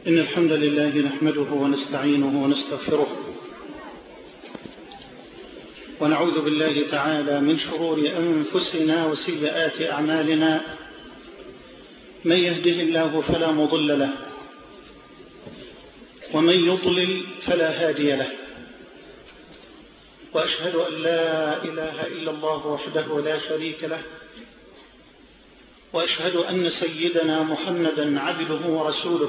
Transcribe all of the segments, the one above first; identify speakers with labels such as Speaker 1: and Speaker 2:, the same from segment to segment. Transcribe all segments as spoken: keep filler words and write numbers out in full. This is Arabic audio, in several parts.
Speaker 1: إن الحمد لله نحمده ونستعينه ونستغفره ونعوذ بالله تعالى من شرور أنفسنا وسيئات أعمالنا. من يهده الله فلا مضل له ومن يضلل فلا هادي له، وأشهد أن لا إله إلا الله وحده لا شريك له، وأشهد أن سيدنا محمدا عبده ورسوله.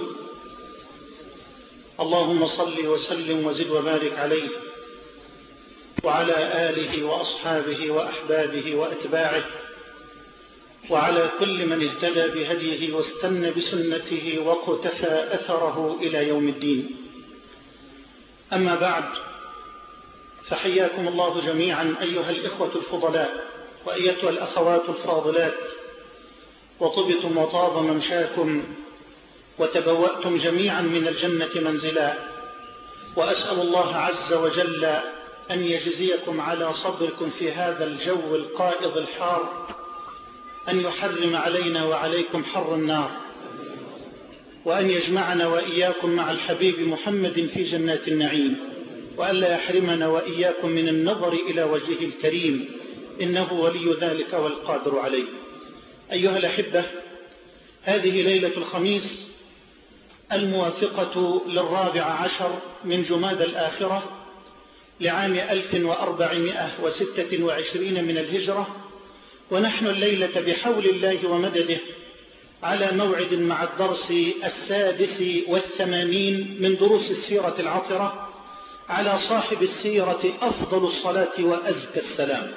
Speaker 1: اللهم صل وسلم وزد وبارك عليه وعلى آله وأصحابه وأحبابه وأتباعه وعلى كل من اهتدى بهديه واستنى بسنته واقتفى أثره إلى يوم الدين. أما بعد، فحياكم الله جميعا أيها الإخوة الفضلاء وأيتها الأخوات الفاضلات، وطبتم وطاب ممشاكم وتبوأتم جميعا من الجنة منزلا، وأسأل الله عز وجل أن يجزيكم على صبركم في هذا الجو القائض الحار، أن يحرم علينا وعليكم حر النار، وأن يجمعنا وإياكم مع الحبيب محمد في جنات النعيم، وأن لا يحرمنا وإياكم من النظر إلى وجهه الكريم، إنه ولي ذلك والقادر عليه. أيها الأحبة، هذه ليلة الخميس الموافقة للرابع عشر من جماد الآخرة لعام ألف وأربعمائة وستة وعشرين من الهجرة، ونحن الليلة بحول الله ومدده على موعد مع الدرس السادس والثمانين من دروس السيرة العطرة على صاحب السيرة أفضل الصلاة وأزكى السلام.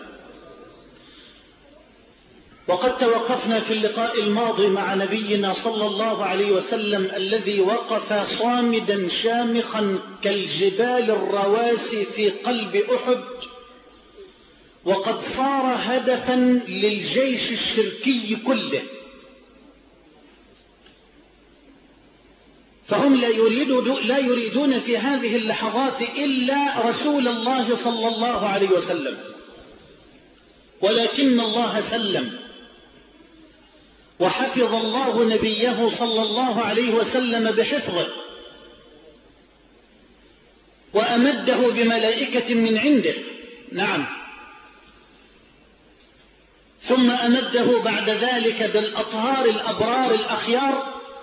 Speaker 1: وقد توقفنا في اللقاء الماضي مع نبينا صلى الله عليه وسلم الذي وقف صامدا شامخا كالجبال الرواسي في قلب أحد، وقد صار هدفا للجيش الشركي كله، فهم لا يريدون, لا يريدون في هذه اللحظات إلا رسول الله صلى الله عليه وسلم، ولكن الله سلم وحفظ الله نبيه صلى الله عليه وسلم بحفظه، وأمده بملائكة من عنده، نعم، ثم أمده بعد ذلك بالأطهار الأبرار الأخيار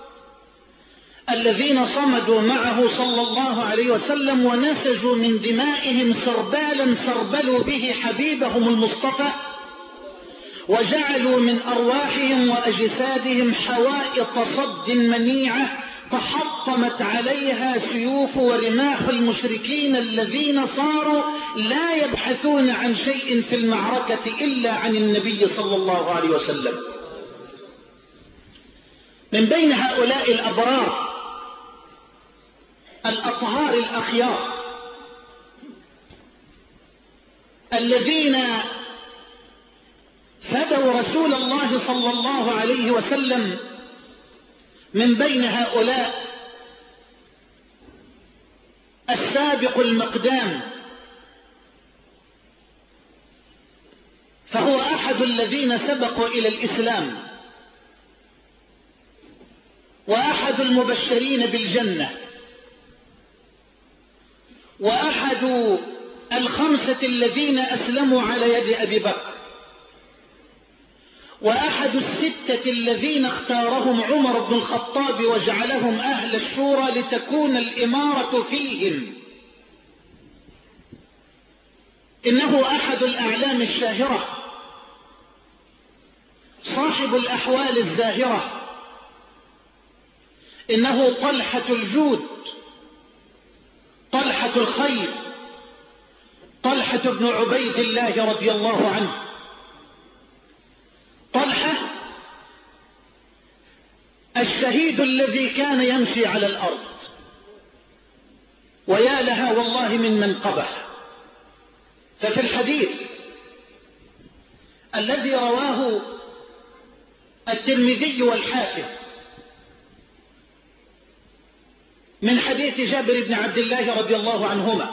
Speaker 1: الذين صمدوا معه صلى الله عليه وسلم ونسجوا من دمائهم سربالا سربلوا به حبيبهم المصطفى، وجعلوا من أرواحهم وأجسادهم حوائط صد منيعة تحطمت عليها سيوف ورماح المشركين الذين صاروا لا يبحثون عن شيء في المعركة إلا عن النبي صلى الله عليه وسلم. من بين هؤلاء الأبرار الأطهار الأخيار الذين فدوا رسول الله صلى الله عليه وسلم، من بين هؤلاء السابق المقدام، فهو أحد الذين سبقوا إلى الإسلام، وأحد المبشرين بالجنة، وأحد الخمسة الذين أسلموا على يد أبي بكر، وأحد الستة الذين اختارهم عمر بن الخطاب وجعلهم أهل الشورى لتكون الإمارة فيهم. إنه أحد الأعلام الشاهرة، صاحب الأحوال الزاهرة، إنه طلحة الجود، طلحة الخير، طلحة بن عبيد الله رضي الله عنه. طلحة الشهيد الذي كان يمشي على الأرض، ويا لها والله من منقبة. ففي الحديث الذي رواه الترمذي والحاكم من حديث جابر بن عبد الله رضي الله عنهما،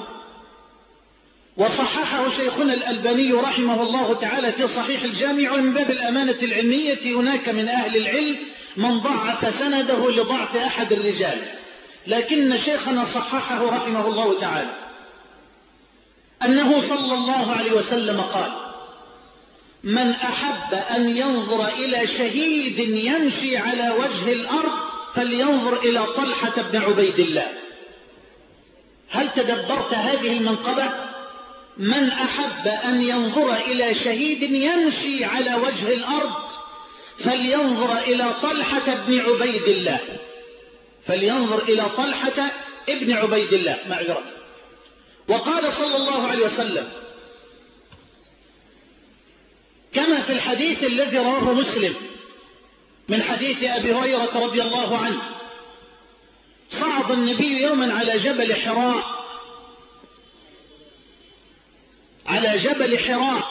Speaker 1: وصححه شيخنا الألباني رحمه الله تعالى في صحيح الجامع، ومن باب الأمانة العلمية هناك من أهل العلم من ضعف سنده لضعف أحد الرجال، لكن شيخنا صححه رحمه الله تعالى أنه صلى الله عليه وسلم قال: من أحب أن ينظر إلى شهيد يمشي على وجه الأرض فلينظر إلى طلحة بن عبيد الله. هل تدبرت هذه المنقبة؟ من أحب أن ينظر إلى شهيد يمشي على وجه الأرض فلينظر إلى طلحة بن عبيد الله، فلينظر إلى طلحة ابن عبيد الله معذرة. وقال صلى الله عليه وسلم كما في الحديث الذي رواه مسلم من حديث أبي هريرة رضي الله عنه: صعد النبي يوما على جبل حراء على جبل حراء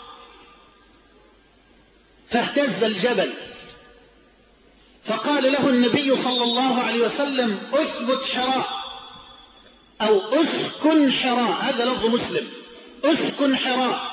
Speaker 1: فاهتز الجبل، فقال له النبي صلى الله عليه وسلم: اثبت حراء أو اسكن حراء، هذا لفظ مسلم، اسكن حراء،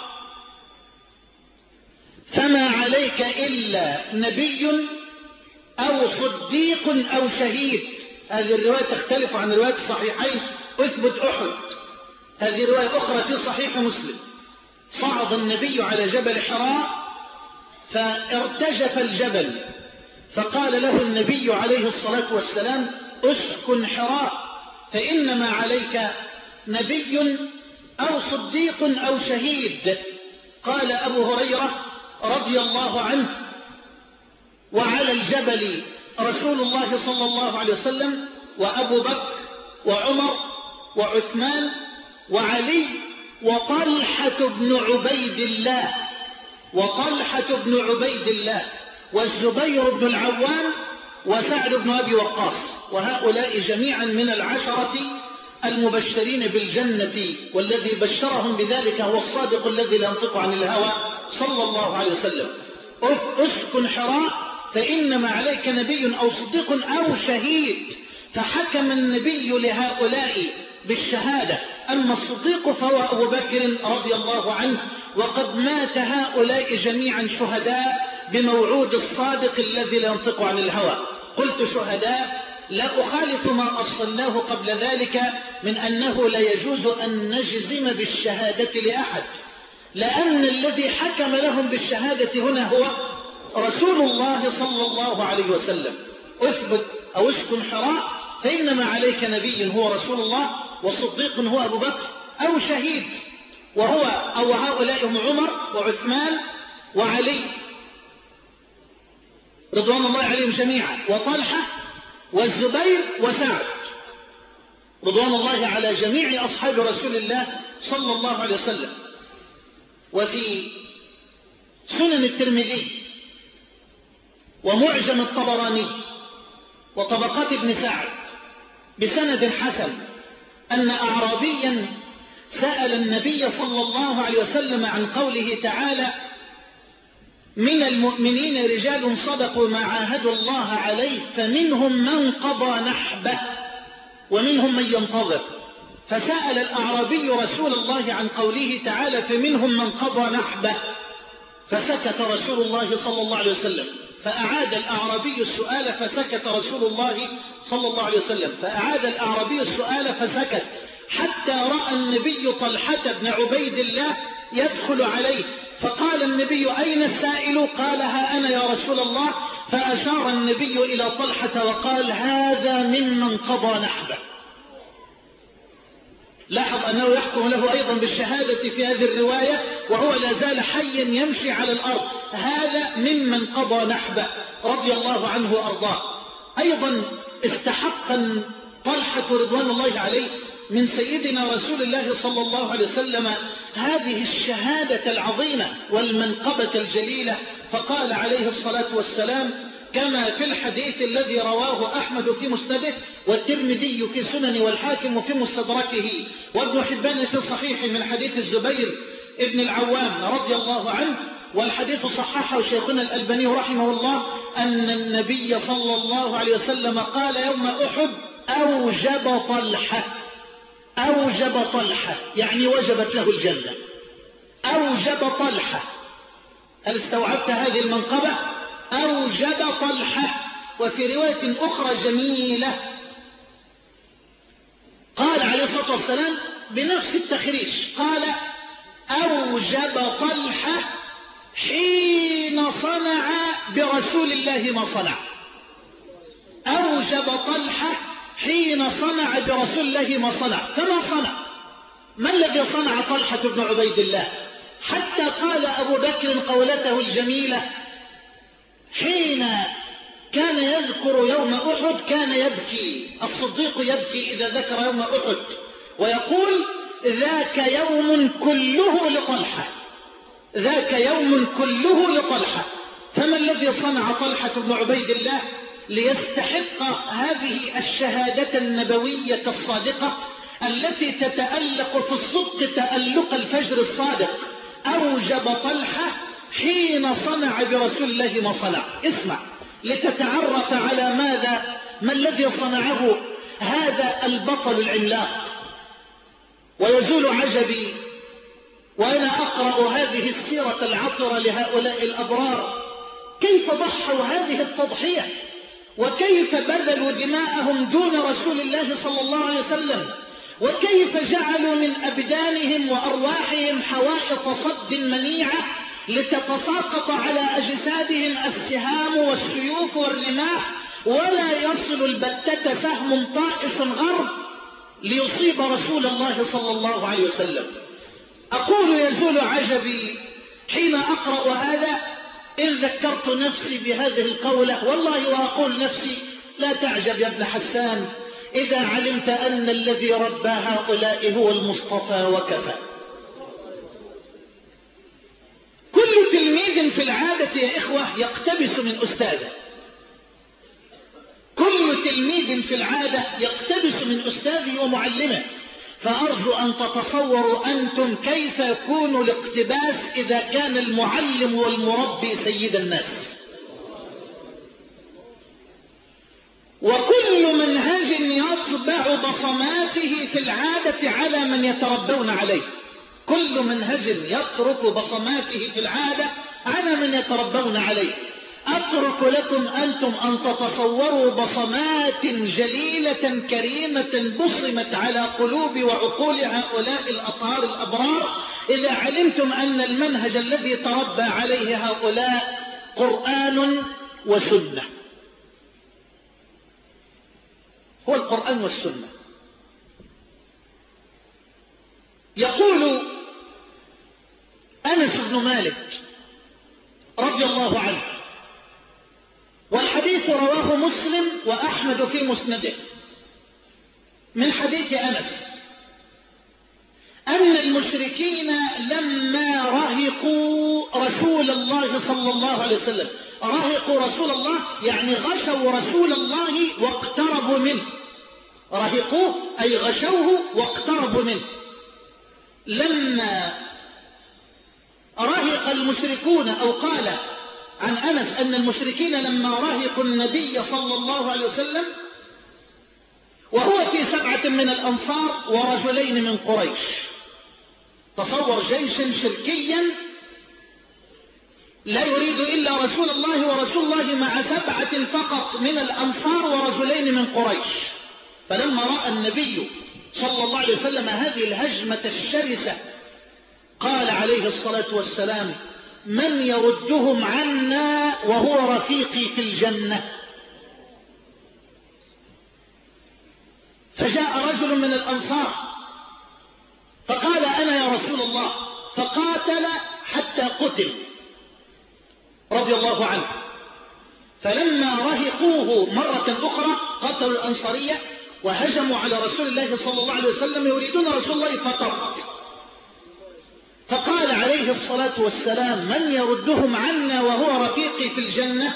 Speaker 1: فما عليك إلا نبي أو صديق أو شهيد. هذه الرواية تختلف عن رواية الصحيحين: اثبت أحد، هذه رواية أخرى في صحيح مسلم. صعد النبي على جبل حراء فارتجف الجبل، فقال له النبي عليه الصلاة والسلام: اسكن حراء فإنما عليك نبي أو صديق أو شهيد. قال أبو هريرة رضي الله عنه: وعلى الجبل رسول الله صلى الله عليه وسلم وأبو بكر وعمر وعثمان وعلي وطلحة بن عبيد الله وطلحة بن عبيد الله والزبير بن العوام وسعد بن أبي وقاص، وهؤلاء جميعا من العشرة المبشرين بالجنة، والذي بشرهم بذلك هو الصادق الذي لا ينطق عن الهوى صلى الله عليه وسلم. اسكن حراء فإنما عليك نبي أو صديق أو شهيد. فحكم النبي لهؤلاء بالشهادة، أما الصديق فهو أبو بكر رضي الله عنه، وقد مات هؤلاء جميعا شهداء بموعود الصادق الذي لا ينطق عن الهوى. قلت شهداء لا أخالف ما أصلناه قبل ذلك من أنه لا يجوز أن نجزم بالشهادة لأحد، لأن الذي حكم لهم بالشهادة هنا هو رسول الله صلى الله عليه وسلم. اثبت أو اسكن حراء فإنما عليك نبي هو رسول الله، وصديق هو أبو بكر، أو شهيد وهو أو هؤلاء هم عمر وعثمان وعلي رضوان الله عليهم جميعا، وطلحة والزبير وسعد رضوان الله على جميع أصحاب رسول الله صلى الله عليه وسلم. وفي سنن الترمذي ومعجم الطبراني وطبقات ابن سعد بسند حسن أن أعرابيا سأل النبي صلى الله عليه وسلم عن قوله تعالى: من المؤمنين رجال صدقوا ما عاهدوا الله عليه فمنهم من قضى نحبه ومنهم من ينتظر. فسأل الأعرابي رسول الله عن قوله تعالى: فمنهم من قضى نحبه، فسكت رسول الله صلى الله عليه وسلم. فأعاد الأعرابي السؤال فسكت رسول الله صلى الله عليه وسلم، فأعاد الأعرابي السؤال فسكت، حتى رأى النبي طلحة بن عبيد الله يدخل عليه، فقال النبي: أين السائل؟ قال: ها أنا يا رسول الله. فأشار النبي إلى طلحة وقال: هذا ممن قضى نحبه. لاحظ أنه يحكم له أيضا بالشهادة في هذه الرواية وهو لا زال حيا يمشي على الأرض. هذا ممن قضى نحبه رضي الله عنه وأرضاه. أيضا استحق طلحة رضوان الله عليه من سيدنا رسول الله صلى الله عليه وسلم هذه الشهادة العظيمة والمنقبة الجليلة، فقال عليه الصلاة والسلام كما في الحديث الذي رواه أحمد في مسنده والترمذي في سنن والحاكم في مستدركه وابن حبان في صحيح من حديث الزبير ابن العوام رضي الله عنه، والحديث صححه شيخنا الألباني رحمه الله أن النبي صلى الله عليه وسلم قال يوم أحد: أوجب طلحة، أوجب طلحة يعني وجبت له الجنة. أوجب طلحة، هل استوعبت هذه المنقبة؟ أوجب طلحة. وفي رواية أخرى جميلة والسلام بنفس التخريج قال أوجب طلحة حين صنع برسول الله ما صنع. أوجب طلحة حين صنع برسول الله ما صنع. فما صنع؟ ما الذي صنع طلحة بن عبيد الله حتى قال أبو بكر قولته الجميلة حين كان يذكر يوم أحد كان يبكي، الصديق يبكي إذا ذكر يوم أحد ويقول ذاك يوم كله لطلحة، ذاك يوم كله لطلحة. فما الذي صنع طلحة بن عبيد الله ليستحق هذه الشهادة النبوية الصادقة التي تتألق في الصدق تألق الفجر الصادق؟ أوجب طلحة حين صنع برسول الله ما صنع. اسمع لتتعرف على ماذا، ما الذي صنعه هذا البطل العملاق. ويزول عجبي وأنا أقرأ هذه السيرة العطرة لهؤلاء الأبرار كيف ضحوا هذه التضحية وكيف بذلوا دماءهم دون رسول الله صلى الله عليه وسلم، وكيف جعلوا من أبدانهم وأرواحهم حوائط صد منيعة لتتساقط على أجسادهم السهام والسيوف والرماح ولا يصل البتة سهم طائش غرب ليصيب رسول الله صلى الله عليه وسلم. أقول يزول عجبي حين أقرأ هذا إن ذكرت نفسي بهذه القولة والله وأقول نفسي لا تعجب يا ابن حسان إذا علمت أن الذي ربى هؤلاء هو المصطفى وكفى. كل تلميذ في العادة يا إخوة يقتبس من أستاذه، كل تلميذ في العادة يقتبس من أستاذه ومعلمه. فأرجو أن تتصوروا أنتم كيف يكون الاقتباس إذا كان المعلم والمربي سيد الناس. وكل منهج يطبع بصماته في العادة على من يتربون عليه، كل منهج يترك بصماته في العادة على من يتربون عليه. أترك لكم أنتم أن تتصوروا بصمات جليلة كريمة بصمت على قلوب وعقول هؤلاء الأطهار الأبرار إذا علمتم أن المنهج الذي تربى عليه هؤلاء قرآن وسنة، هو القرآن والسنة. يقول أنس بن مالك رضي الله عنه والحديث رواه مسلم وأحمد في مسنده من حديث أنس أن المشركين لما رهقوا رسول الله صلى الله عليه وسلم، رهقوا رسول الله يعني غشوا رسول الله واقتربوا منه، رهقوه أي غشوه واقتربوا منه. لما رهق المشركون أو قال عن أنس أن المشركين لما رهقوا النبي صلى الله عليه وسلم وهو في سبعة من الأنصار ورجلين من قريش. تصور جيشا شركيا لا يريد إلا رسول الله ورسول الله مع سبعة فقط من الأنصار ورجلين من قريش. فلما رأى النبي صلى الله عليه وسلم هذه الهجمة الشرسة قال عليه الصلاة والسلام من يردهم عنا وهو رفيقي في الجنة؟ فجاء رجل من الأنصار فقال أنا يا رسول الله، فقاتل حتى قتل رضي الله عنه. فلما رهقوه مرة أخرى قتلوا الأنصارية وهجموا على رسول الله صلى الله عليه وسلم يريدون رسول الله فقط. فقال عليه الصلاة والسلام من يردهم عنا وهو رفيقي في الجنة؟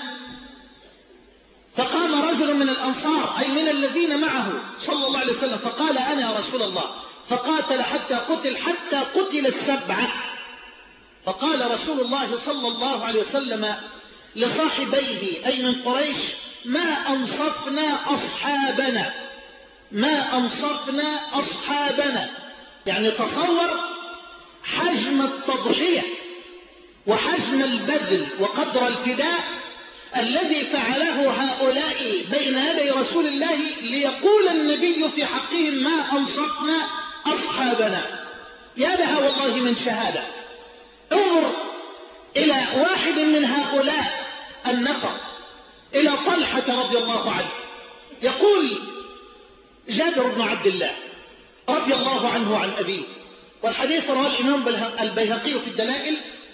Speaker 1: فقام رجل من الأنصار أي من الذين معه صلى الله عليه وسلم فقال أنا يا رسول الله، فقاتل حتى قتل حتى قتل السبعة. فقال رسول الله صلى الله عليه وسلم لصاحبيه أي من قريش ما أنصفنا أصحابنا، ما أنصفنا أصحابنا. يعني تصور حجم التضحية وحجم البذل وقدر الفداء الذي فعله هؤلاء بين يدي رسول الله ليقول النبي في حقهم ما أنصفنا أصحابنا. يا لها والله من شهادة. انظر إلى واحد من هؤلاء النفر، إلى طلحة رضي الله عنه. يقول جابر بن عبد الله رضي الله عنه عن أبيه، والحديث رواه الإمام البيهقي في الدلائل،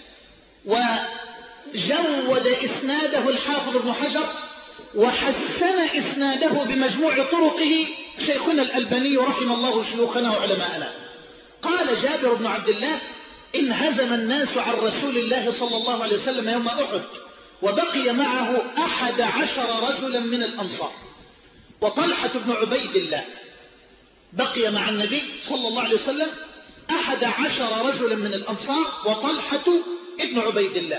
Speaker 1: وجود إسناده الحافظ ابن حجر، وحسن إسناده بمجموع طرقه شيخنا الألباني رحم الله شيوخنا وعلماءنا. قال جابر بن عبد الله: انهزم الناس عن رسول الله صلى الله عليه وسلم يوم أحد، وبقي معه أحد عشر رجلا من الأنصار. وطلحة بن عبيد الله بقي مع النبي صلى الله عليه وسلم أحد عشر رجلا من الأنصار، وطلحة ابن عبيد الله،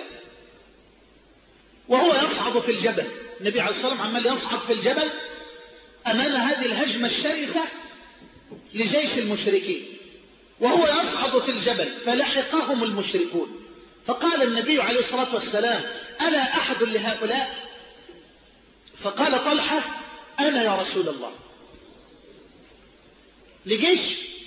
Speaker 1: وهو يصعد في الجبل. النبي عليه الصلاة والسلام عمال يصعد في الجبل أمام هذه الهجمة الشرسة لجيش المشركين، وهو يصعد في الجبل فلحقهم المشركون. فقال النبي عليه الصلاة والسلام: ألا أحد لهؤلاء؟ فقال طلحة: أنا يا رسول الله. لجيش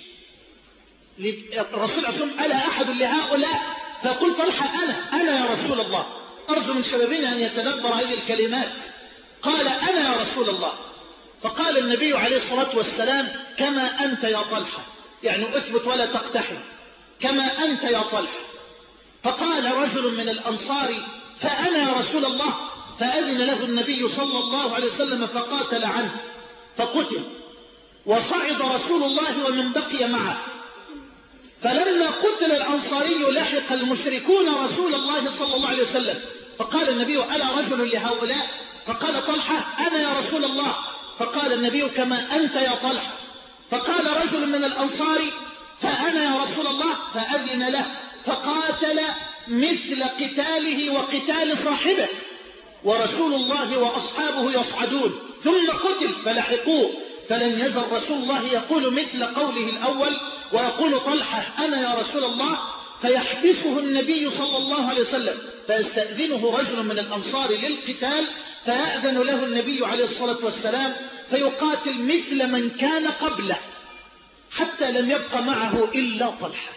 Speaker 1: الرسول عليه الصلاة والسلام: ألا أحد لهؤلاء؟ فقل طلحة: أنا أنا يا رسول الله. أرجو من شبابنا أن يتدبر هذه الكلمات. قال: أنا يا رسول الله. فقال النبي عليه الصلاة والسلام: كما أنت يا طلحة، يعني أثبت ولا تقتحم، كما أنت يا طلحة. فقال رجل من الأنصار: فأنا يا رسول الله. فأذن له النبي صلى الله عليه وسلم فقاتل عنه فقتل، وصعد رسول الله ومن بقي معه. فلما قتل الأنصاري لحق المشركون رسول الله صلى الله عليه وسلم، فقال النبي: ألا رجل لهؤلاء؟ فقال طلحة: أنا يا رسول الله. فقال النبي: كما أنت يا طلحة. فقال رجل من الأنصار: فأنا يا رسول الله. فأذن له فقاتل مثل قتاله وقتال صاحبه، ورسول الله وأصحابه يصعدون، ثم قتل فلحقوه. فلم يزل رسول الله يقول مثل قوله الأول، ويقول طلحة: أنا يا رسول الله. فيحبسه النبي صلى الله عليه وسلم، فيستأذنه رجل من الأنصار للقتال، فيأذن له النبي عليه الصلاة والسلام، فيقاتل مثل من كان قبله، حتى لم يبق معه إلا طلحة.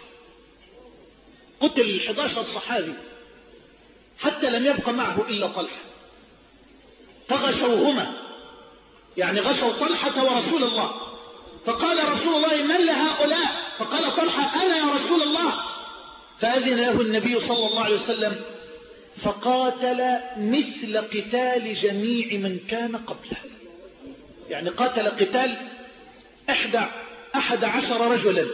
Speaker 1: قتل احد عشر صحابي حتى لم يبق معه إلا طلحة. فغشوهما، يعني غشوا طلحة ورسول الله. فقال رسول الله: من لهؤلاء؟ فقال طلحة: أنا يا رسول الله. فأذن له النبي صلى الله عليه وسلم فقاتل مثل قتال جميع من كان قبله، يعني قاتل قتال أحد, أحد عشر رجلا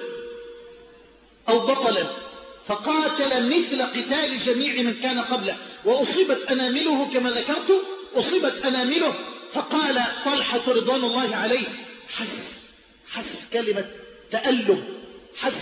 Speaker 1: أو بطلا، فقاتل مثل قتال جميع من كان قبله. وأصيبت أنامله كما ذكرت، أصيبت أنامله. فقال طلحة رضوان الله عليه: حس حس كلمة تألم، حس.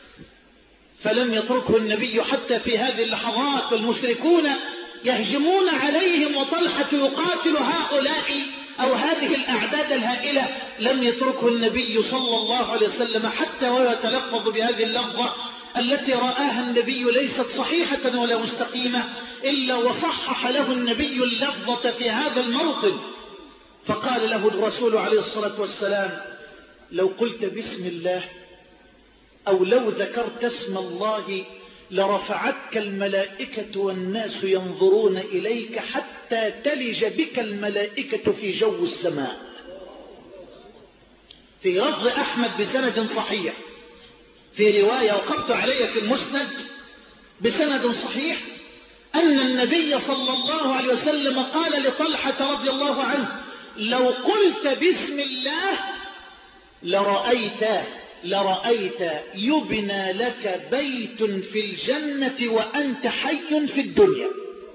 Speaker 1: فلم يتركه النبي حتى في هذه اللحظات والمشركون يهجمون عليهم، وطلحة يقاتل هؤلاء أو هذه الأعداد الهائلة. لم يتركه النبي صلى الله عليه وسلم حتى ويتلفظ بهذه اللفظة التي رآها النبي ليست صحيحة ولا مستقيمة، إلا وصحح له النبي اللفظة في هذا الموطن. فقال له الرسول عليه الصلاة والسلام: لو قلت بسم الله أو لو ذكرت اسم الله لرفعتك الملائكة والناس ينظرون إليك حتى تلج بك الملائكة في جو السماء. في لفظ أحمد بسند صحيح، في رواية وقفت علي في المسند بسند صحيح، أن النبي صلى الله عليه وسلم قال لطلحة رضي الله عنه: لو قلت بسم الله لرأيت لرأيت يبنى لك بيت في الجنة وأنت حي في الدنيا.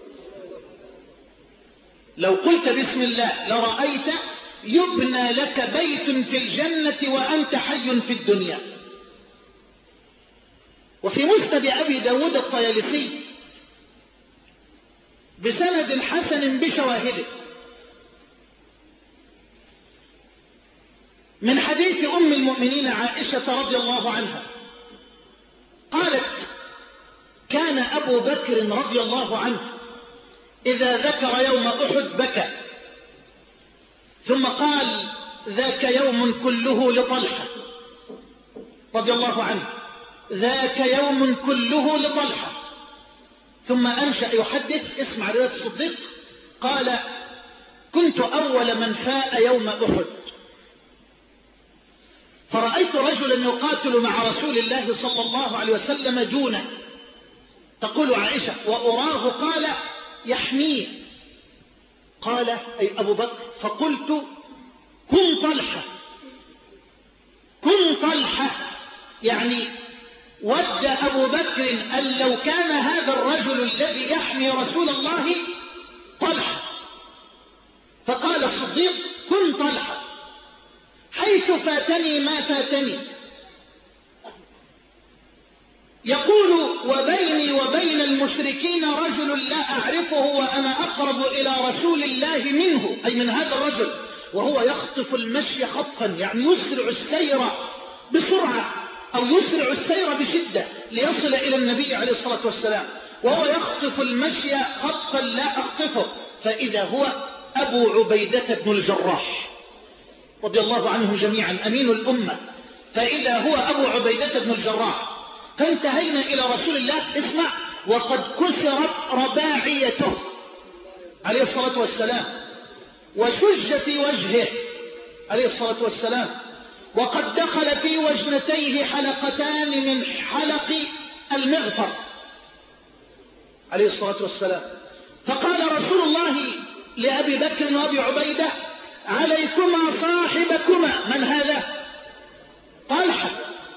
Speaker 1: لو قلت بسم الله لرأيت يبنى لك بيت في الجنة وأنت حي في الدنيا. وفي مسند أبي داود الطيالسي بسند حسن بشواهده من حديث أم المؤمنين عائشة رضي الله عنها قالت: كان أبو بكر رضي الله عنه إذا ذكر يوم أحد بكى، ثم قال: ذاك يوم كله لطلحة. رضي الله عنه: ذاك يوم كله لطلحة. ثم أنشأ يحدث، اسمع رواية الصديق، قال: كنت أول من فاء يوم أحد، فرأيت رجلا يقاتل مع رسول الله صلى الله عليه وسلم دونه. تقول عائشة: وأراه قال يحميه. قال أي أبو بكر: فقلت: كن طلحة، كن طلحة. يعني ود أبو بكر أن لو كان هذا الرجل الذي يحمي رسول الله طلحة. فقال الصديق: كن طلحة، حيث فاتني ما فاتني. يقول: وبيني وبين المشركين رجل لا أعرفه وأنا أقرب إلى رسول الله منه، أي من هذا الرجل، وهو يخطف المشي خطفا، يعني يسرع السير بسرعة أو يسرع السير بشدة ليصل إلى النبي عليه الصلاة والسلام، وهو يخطف المشي خطفا لا أخطفه، فإذا هو أبو عبيدة بن الجراح رضي الله عنهم جميعا، أمين الأمة. فإذا هو أبو عبيدة بن الجراح. فانتهينا إلى رسول الله، اسمع: وقد كسرت رباعيته عليه الصلاة والسلام، وشج في وجهه عليه الصلاة والسلام، وقد دخل في وجنتيه حلقتان من حلق المغفر عليه الصلاة والسلام. فقال رسول الله لأبي بكر وأبي عبيدة: عليكما صاحبكما. من هذا؟ طلحة.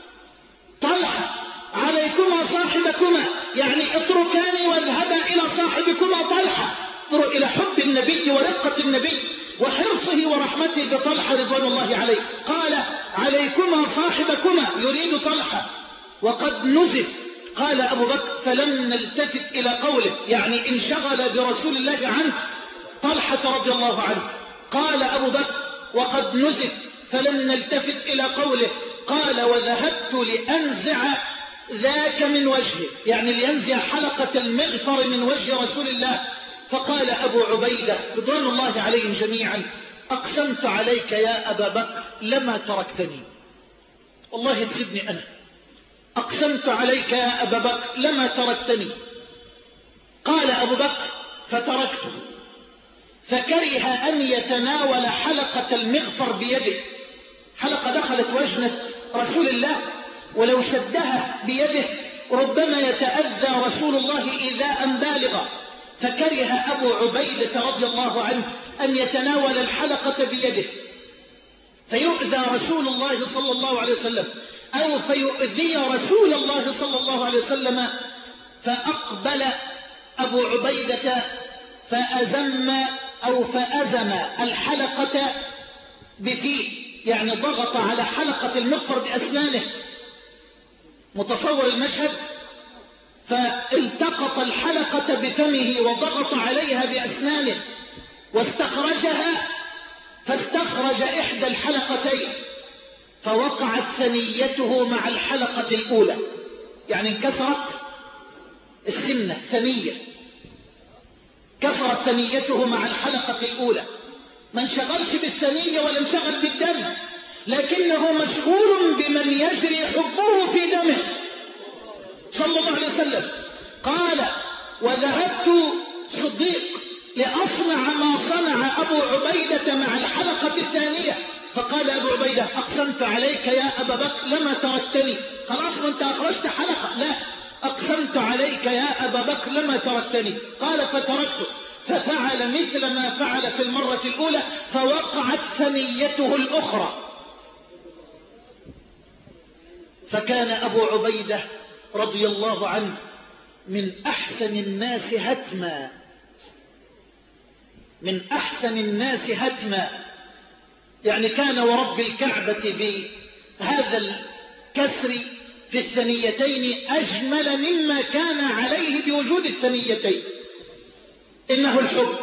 Speaker 1: طلحة: عليكما صاحبكما، يعني اتركاني واذهبا إلى صاحبكما طلحة. انظروا إلى حب النبي ورقة النبي وحرصه ورحمته بطلحة رضوان الله عليه. قال: عليكما صاحبكما، يريد طلحة، وقد نزف. قال أبو بكر: فلم نلتفت إلى قوله، يعني انشغل برسول الله عنه طلحة رضي الله عنه. قال أبو بكر: وقد نزف، فلم نلتفت إلى قوله. قال: وذهبت لأنزع ذاك من وجهه، يعني لينزع حلقة المغفر من وجه رسول الله. فقال أبو عبيدة رضوان الله عليهم جميعا: أقسمت عليك يا أبا بكر لما تركتني، والله تسيبني أنا، أقسمت عليك يا أبا بكر لما تركتني. قال أبو بكر: فتركته، فكره أن يتناول حلقة المغفر بيده. حلقة دخلت وجنة رسول الله، ولو شدها بيده ربما يتأذى رسول الله إيذاء بالغا. فكره أبو عبيدة رضي الله عنه أن يتناول الحلقة بيده فيؤذى رسول الله صلى الله عليه وسلم، أو فيؤذي رسول الله صلى الله عليه وسلم. فأقبل أبو عبيدة فأزم أو فأزم الحلقة بفيه، يعني ضغط على حلقة المغفر بأسنانه. متصور المشهد؟ فالتقط الحلقة بفمه وضغط عليها بأسنانه واستخرجها، فاستخرج إحدى الحلقتين فوقعت ثنيته مع الحلقة الأولى، يعني انكسرت السنة ثنية، كسرت ثنيته مع الحلقة الأولى. ما انشغلش بالثنية ولا انشغل بالدم، لكنه مشغول بمن يجري حبه في دمه صلى الله عليه وسلم. قال: وذهبت صديق لأصنع ما صنع أبو عبيدة مع الحلقة الثانية. فقال أبو عبيدة: أقسمت عليك يا أبا بكر لما تركتني. خلاص، ما أنت أخرجت حلقة. لا، أقسمت عليك يا أبا بكر لما تركتني. قال: فتركته، ففعل مثل ما فعل في المرة الأولى، فوقعت ثنيته الأخرى. فكان أبو عبيدة رضي الله عنه من أحسن الناس هتما، من أحسن الناس هتما، يعني كان ورب الكعبة بهذا الكسر في الثنيتين أجمل مما كان عليه بوجود الثنيتين. إنه الحب،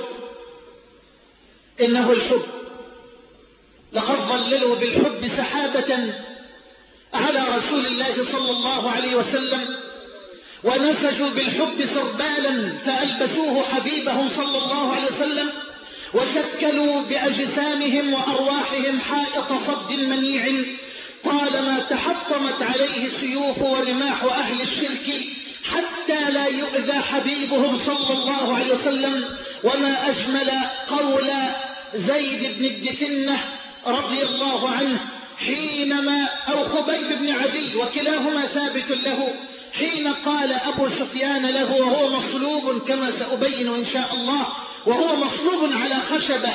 Speaker 1: إنه الحب. لقد ظللوا بالحب سحابة على رسول الله صلى الله عليه وسلم، ونسجوا بالحب سربالا فألبسوه حبيبهم صلى الله عليه وسلم، وشكلوا بأجسامهم وأرواحهم حائط صد منيع طالما تحطمت عليه سيوف ورماح أهل الشرك حتى لا يؤذى حبيبهم صلى الله عليه وسلم. وما أجمل قول زيد بن الدثنة رضي الله عنه حينما أو خبيب بن عدي وكلاهما ثابت له حين قال أبو سفيان له وهو مصلوب كما سأبين إن شاء الله، وهو مصلوب على خشبة،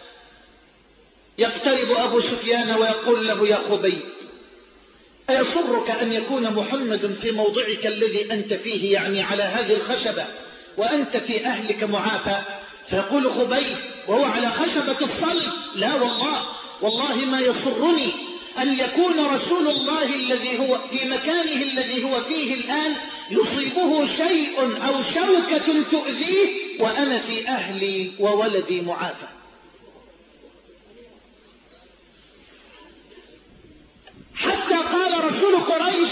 Speaker 1: يقترب أبو سفيان ويقول له يا خبيب أيسرك أن يكون محمد في موضعك الذي أنت فيه، يعني على هذه الخشبة، وأنت في أهلك معافى؟ فيقول خبيب وهو على خشبة الصلب لا والله والله ما يسرني أن يكون رسول الله الذي هو في مكانه الذي هو فيه الآن يصيبه شيء أو شوكة تؤذيه وأنا في أهلي وولدي معافى. حتى قال رسول قريش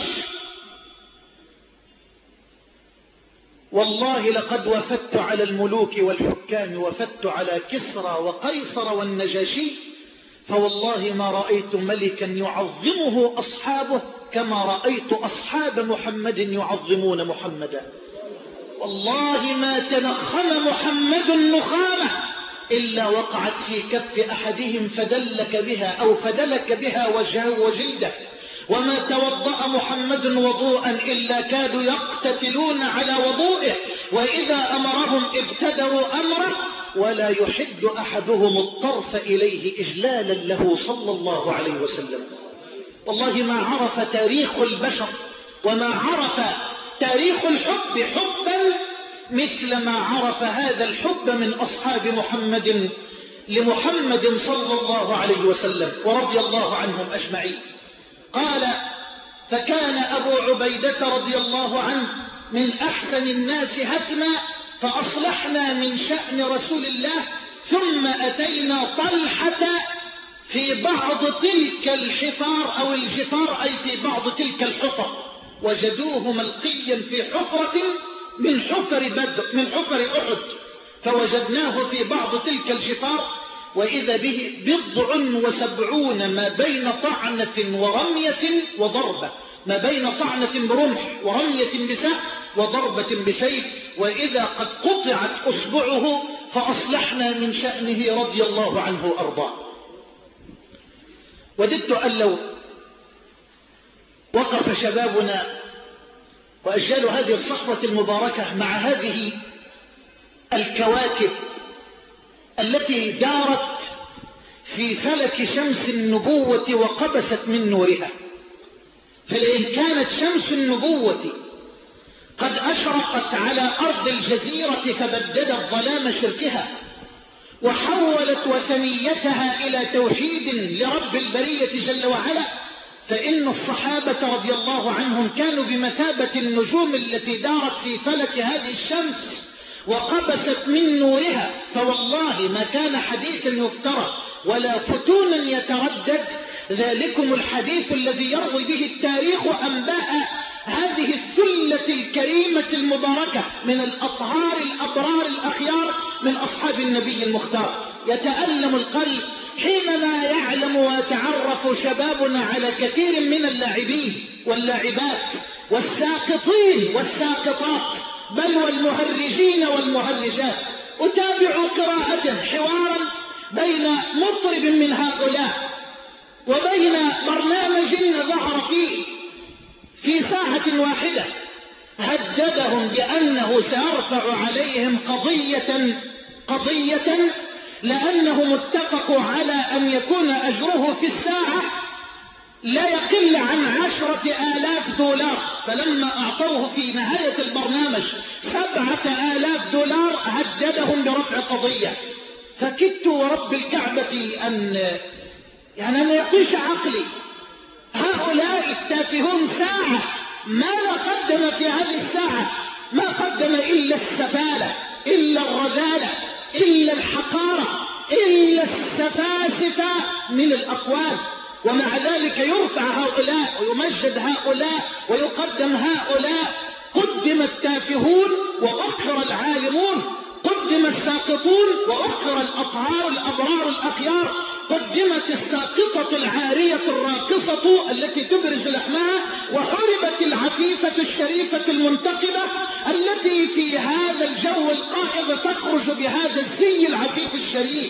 Speaker 1: والله لقد وفدت على الملوك والحكام، وفدت على كسرى وقيصر والنجاشي، فوالله ما رأيت ملكا يعظمه أصحابه كما رأيت أصحاب محمد يعظمون محمدا. والله ما تنخم محمد نخامة إلا وقعت في كف أحدهم فدلك بها أو فدلك بها وجهه وجلده، وما توضأ محمد وضوءا إلا كادوا يقتتلون على وضوئه، وإذا أمرهم ابتدروا أمره، ولا يحد أحدهم الطرف إليه إجلالا له صلى الله عليه وسلم. والله ما عرف تاريخ البشر وما عرف تاريخ الحب حبا مثل ما عرف هذا الحب من أصحاب محمد لمحمد صلى الله عليه وسلم ورضي الله عنهم أجمعين. قال فكان أبو عبيدة رضي الله عنه من أحسن الناس هتما، فأصلحنا من شأن رسول الله، ثم أتينا طلحة في بعض تلك الحفار أو الجفار أي في بعض تلك الحفر، وجدوه ملقيا في حفرة من حفر بدر من حفر أحد، فوجدناه في بعض تلك الجفار وإذا به بضع وسبعون ما بين طعنة ورمية وضربة، ما بين طعنة برمح ورمية بسهم وضربة بسيف، وإذا قد قطعت أصبعه فأصلحنا من شأنه رضي الله عنه أرضاه. وددت أن لو وقف شبابنا وأجيال هذه الصخرة المباركة مع هذه الكواكب التي دارت في فلك شمس النبوة وقبست من نورها، فلئن كانت شمس النبوة قد أشرقت على أرض الجزيرة فبددت ظلام شركها وحولت وثنيتها إلى توحيد لرب البرية جل وعلا، فإن الصحابة رضي الله عنهم كانوا بمثابة النجوم التي دارت في فلك هذه الشمس وقبست من نورها، فوالله ما كان حديثا يفترى ولا فتونا يتردد، ذلكم الحديث الذي يروي به التاريخ أنباء هذه الثلة الكريمة المباركة من الأطهار الأبرار الأخيار من أصحاب النبي المختار. يتألم القلب حينما يعلم ويتعرف شبابنا على كثير من اللاعبين واللاعبات والساقطين والساقطات بل والمهرجين والمهرجات. أتابع قراءة حوارا بين مطرب من هؤلاء وبين برنامج ظهر فيه في ساعة واحدة هددهم بأنه سيرفع عليهم قضية قضية لأنهم اتفقوا على أن يكون أجره في الساعة لا يقل عن عشرة آلاف دولار، فلما أعطوه في نهاية البرنامج سبعة آلاف دولار هددهم برفع قضية. فكدت ورب الكعبة أن يعني أن يطيش عقلي، هؤلاء التافهون ساعة ماذا قدم في هذه الساعة؟ ما قدم إلا السفالة إلا الرذالة إلا الحقارة إلا السفاسفة من الأقوال، ومع ذلك يرفع هؤلاء ويمجد هؤلاء ويقدم هؤلاء. قدم التافهون وأخر العالمون، قدم الساقطون وأخر الأطهار الأبرار الأخيار، قدمت الساقطة العارية الراقصة التي تبرز لحمها، وحربت العفيفة الشريفة المنتقبة التي في هذا الجو القائض تخرج بهذا الزي العفيف الشريف.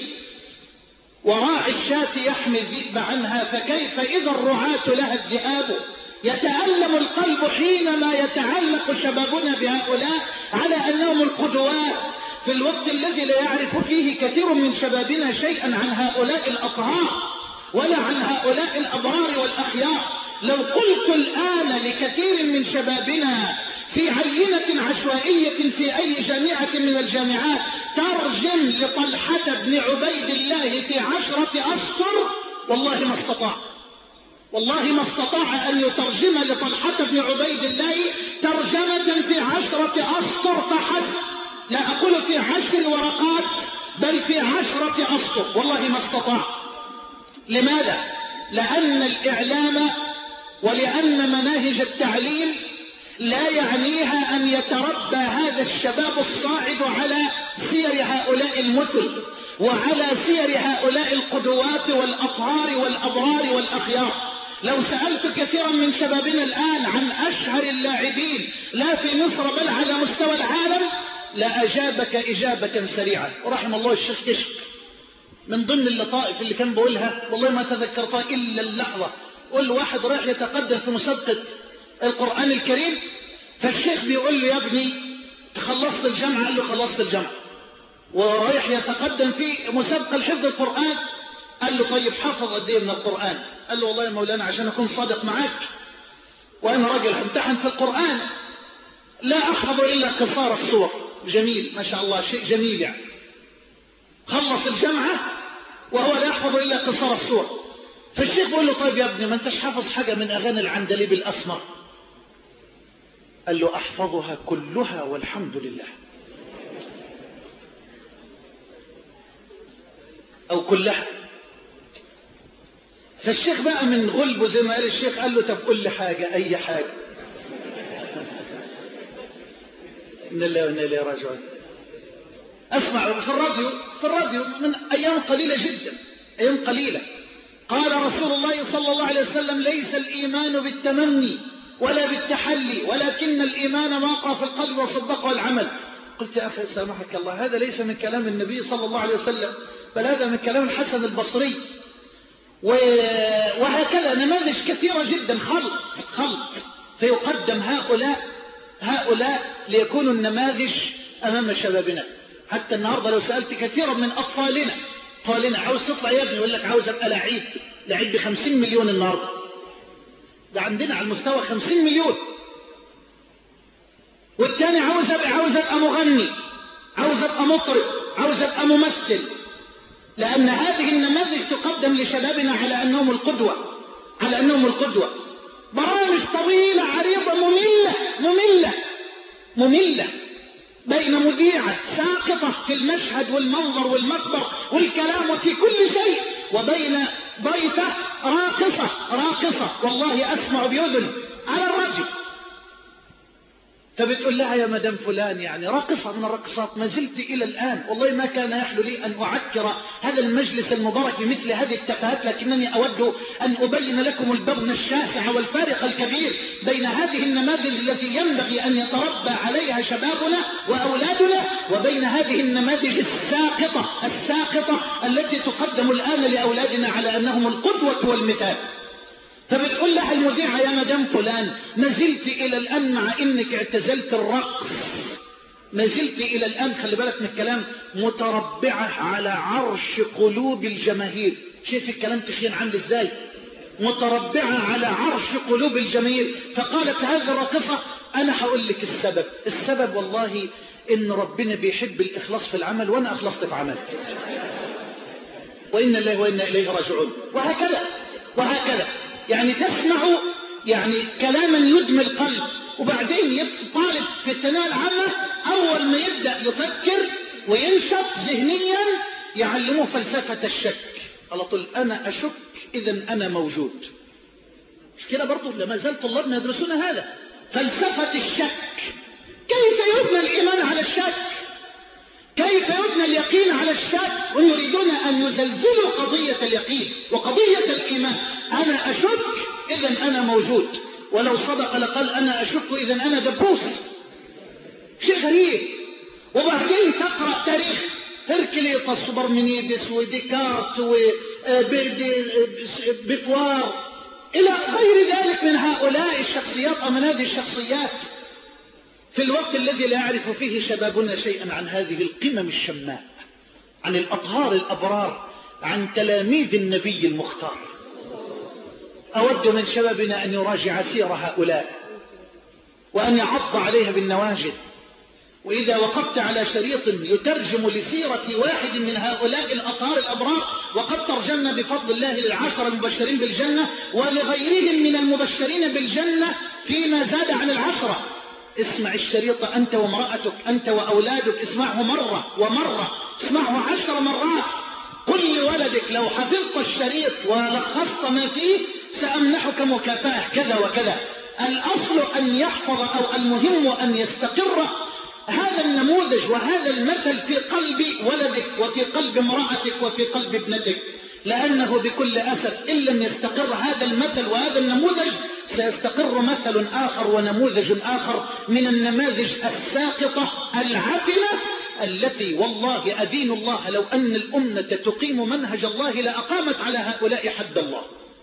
Speaker 1: وراعي الشاة يحمي الذئب عنها، فكيف إذا الرعاة لها الذئاب؟ يتألم القلب حينما يتعلق شبابنا بهؤلاء على أنهم القدوات، في الوقت الذي لا يعرف فيه كثير من شبابنا شيئا عن هؤلاء الأطهار ولا عن هؤلاء الأبرار والأخيار. لو قلت الآن لكثير من شبابنا في عينة عشوائية في أي جامعة من الجامعات ترجم لطلحة بن عبيد الله في عشرة أسطر، والله ما استطاع، والله ما استطاع أن يترجم لطلحة بن عبيد الله ترجمة في عشرة أسطر فحسب، لا أقول في عشر ورقات بل في عشرة أسطر، والله ما استطاع. لماذا؟ لأن الإعلام ولأن مناهج التعليم لا يعنيها أن يتربى هذا الشباب الصاعد على سير هؤلاء المثل وعلى سير هؤلاء القدوات والأطهار والأبرار والأخيار. لو سألت كثيرا من شبابنا الآن عن أشهر اللاعبين لا في مصر بل على مستوى العالم لا أجابك إجابة سريعة. ورحم الله الشيخ كشك، من ضمن اللطائف اللي كان بقولها والله ما تذكرتها إلا اللحظة، قل واحد رايح يتقدم في مسابقة القرآن الكريم، فالشيخ بيقول له يا ابني خلصت الجامعة؟ قال له خلصت الجامعة. ورايح يتقدم في مسابقة الحفظ القرآن، قال له طيب حافظ قد ايه من القرآن؟ قال له والله يا مولانا عشان أكون صادق معاك وأنا راجل همتحن في القرآن لا أحفظ إلا قصار الصور. جميل ما شاء الله، شيء جميل يعني. خلص الجامعة وهو لا يحفظ إلا قصار الصور. فالشيخ بيقول له طيب يا ابني ما انتش حافظ حاجة من أغاني العندليب الأسمر؟ قال له أحفظها كلها والحمد لله، أو كلها. فالشيخ بقى من غلبه زي ما قال الشيخ قال له طب قل لي حاجة، أي حاجة. إن الله وإنا إليه راجعون. أسمع في الراديو في الراديو من أيام قليلة جدا، أيام قليلة، قال رسول الله صلى الله عليه وسلم ليس الإيمان بالتمني ولا بالتحلي ولكن الإيمان ما وقع في القلب وصدقه العمل. قلت يا أخي سامحك الله، هذا ليس من كلام النبي صلى الله عليه وسلم بل هذا من كلام الحسن البصري. وهكذا نماذج كثيرة جدا، خلط خلط فيقدم هؤلاء هؤلاء ليكونوا النماذج أمام شبابنا. حتى النهاردة لو سألت كثيرا من أطفالنا أطفالنا عاوز تطلع يا ابني، يقول لك عاوز أبقى لعيب، لعيب بخمسين مليون النهاردة. ده عندنا على المستوى خمسين مليون. والتاني عاوز أبقى عاوز أبقى مغني، عاوز أبقى مطرب، عاوز أبقى ممثل. لأن هذه النماذج تقدم لشبابنا على أنهم القدوة، على أنهم القدوة. برامج طويلة عريضة مملة مملة مملة بين مذيعة ساقطة في المشهد والمنظر والمكبر والكلام وفي كل شيء، وبين ضيفة راقصة راقصة والله أسمع بأذن على الراديو. فبتقول لها يا مدام فلان يعني راقصة من الراقصات، ما زلت إلى الآن والله ما كان يحلو لي أن أعكر هذا المجلس المبارك بمثل هذه التفاهات، لكنني أود أن أبين لكم البون الشاسع والفارق الكبير بين هذه النماذج التي ينبغي أن يتربى عليها شبابنا وأولادنا وبين هذه النماذج الساقطة الساقطة التي تقدم الآن لأولادنا على أنهم القدوة والمثال. فبتقول لها المذيعة يا مدام فلان ما زلت إلى الآن مع إنك اعتزلت الرقص، ما زلت إلى الآن خلي بالك من الكلام متربعة على عرش قلوب الجماهير. شايف الكلام تخين عامل إزاي؟ متربعة على عرش قلوب الجماهير. فقالت هذه الراقصة أنا هقول لك السبب. السبب والله إن ربنا بيحب الإخلاص في العمل وأنا أخلصت في عمل، وإن الله وإنا إليه راجعون. وهكذا وهكذا يعني تسمع يعني كلاما يدمي القلب، وبعدين طالب في الثانوية العامة أول ما يبدأ يفكر وينشط ذهنيا يعلموه فلسفة الشك على طول. أنا أشك إذا أنا موجود. مش كده برضو؟ لما زال طلابنا يدرسون هذا فلسفة الشك. كيف يبنى الإيمان على الشك؟ كيف يبنى اليقين على الشك ويريدون أن يزلزلوا قضية اليقين وقضية الإيمان؟ أنا أشك إذن أنا موجود، ولو صدق لقال أنا أشك إذن أنا دبوس. شيء غريب. وبعدين تقرأ تاريخ هركليطس وبرمينيدس وديكارت وبفوار إلى غير ذلك من هؤلاء الشخصيات أو من هذه الشخصيات، في الوقت الذي لا يعرف فيه شبابنا شيئا عن هذه القمم الشماء، عن الأطهار الأبرار، عن تلاميذ النبي المختار. أود من شبابنا أن يراجع سير هؤلاء وأن يعض عليها بالنواجذ. وإذا وقفت على شريط يترجم لسيرة واحد من هؤلاء الأطهار الأبرار، وقد ترجمنا بفضل الله للعشر المبشرين بالجنة ولغيرهم من المبشرين بالجنة فيما زاد عن العشرة، اسمع الشريط أنت وامرأتك، أنت وأولادك، اسمعه مرة ومرة، اسمعه عشر مرات. قل لولدك لو حفظت الشريط ولخصت ما فيه سأمنحك مكافأة كذا وكذا. الأصل أن يحفظ أو المهم أن يستقر هذا النموذج وهذا المثل في قلب ولدك وفي قلب امرأتك وفي قلب ابنتك، لأنه بكل أسف إن لم يستقر هذا المثل وهذا النموذج سيستقر مثل آخر ونموذج آخر من النماذج الساقطة العفنة، التي والله أدين الله لو أن الأمة تقيم منهج الله لأقامت على هؤلاء حد الله.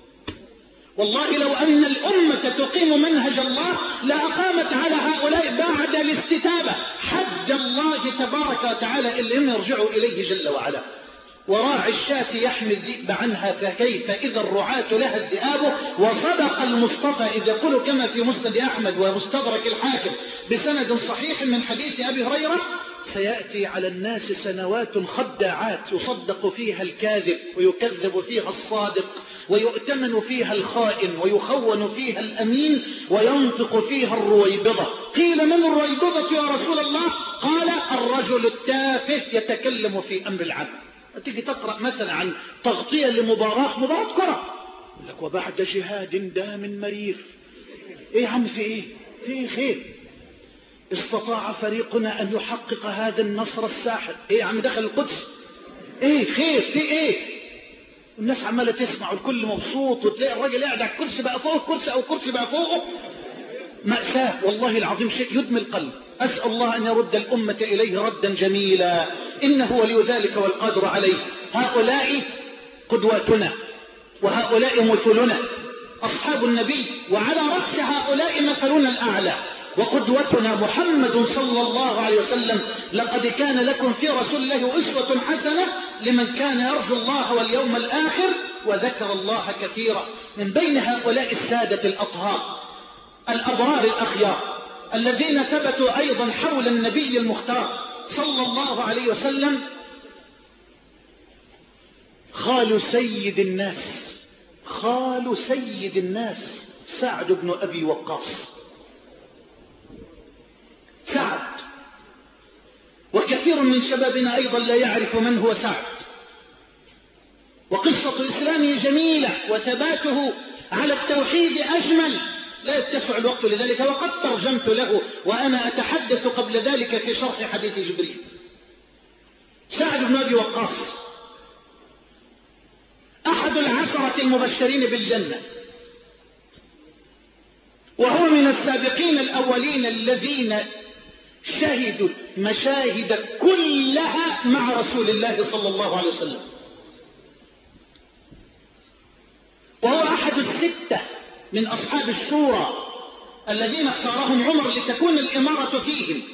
Speaker 1: والله لو أن الأمة تقيم منهج الله لأقامت على هؤلاء بعد الاستتابة حد الله تبارك وتعالى اللي هم يرجعوا إليه جل وعلا. وراعي الشاة يحمي الذئب عنها، فكيف إذا الرعاة لها الذئاب. وصدق المصطفى إذ يقول كما في مسند أحمد ومستدرك الحاكم بسند صحيح من حديث أبي هريرة: سيأتي على الناس سنوات خداعات يصدق فيها الكاذب ويكذب فيها الصادق ويؤتمن فيها الخائن ويخون فيها الأمين وينطق فيها الرويبضة. قيل من الرويبضة يا رسول الله؟ قال الرجل التافه يتكلم في أمر العام. تيجي تقرأ مثلا عن تغطية لمباراة مباراة كرة، لك وبعد جهاد دام مرير. ايه عم في ايه في ايه خير؟ استطاع فريقنا أن يحقق هذا النصر الساحق. ايه عم دخل القدس، ايه خير في ايه؟ الناس عمالة تسمع والكل مبسوط، وتلاقي الراجل قاعد على الكرسي بقى فوق الكرسي أو الكرسي بقى فوقه. مأساة والله العظيم، شيء يدمي القلب. أسأل الله أن يرد الأمة إليه ردا جميلا، إنه ولي ذلك والقادر عليه. هؤلاء قدواتنا وهؤلاء مثلنا أصحاب النبي، وعلى رأس هؤلاء مثلنا الأعلى وقدوتنا محمد صلى الله عليه وسلم. لقد كان لكم في رسول الله أسوة حسنة لمن كان يرجو الله واليوم الآخر وذكر الله كثيرا. من بين هؤلاء السادة الأطهار الأبرار الأخيار الذين ثبتوا أيضا حول النبي المختار صلى الله عليه وسلم خال سيد الناس، خال سيد الناس سعد بن أبي وقاص. سعد، وكثير من شبابنا أيضا لا يعرف من هو سعد، وقصة إسلامه جميلة وثباته على التوحيد أجمل، لا يتسع الوقت لذلك، وقد ترجمت له وأنا أتحدث قبل ذلك في شرح حديث جبريل. سعد بن أبي وقاص أحد العشرة المبشرين بالجنة، وهو من السابقين الأولين الذين شهدوا المشاهد كلها مع رسول الله صلى الله عليه وسلم، وهو أحد الستة من أصحاب الشورى الذين اختارهم عمر لتكون الإمارة فيهم،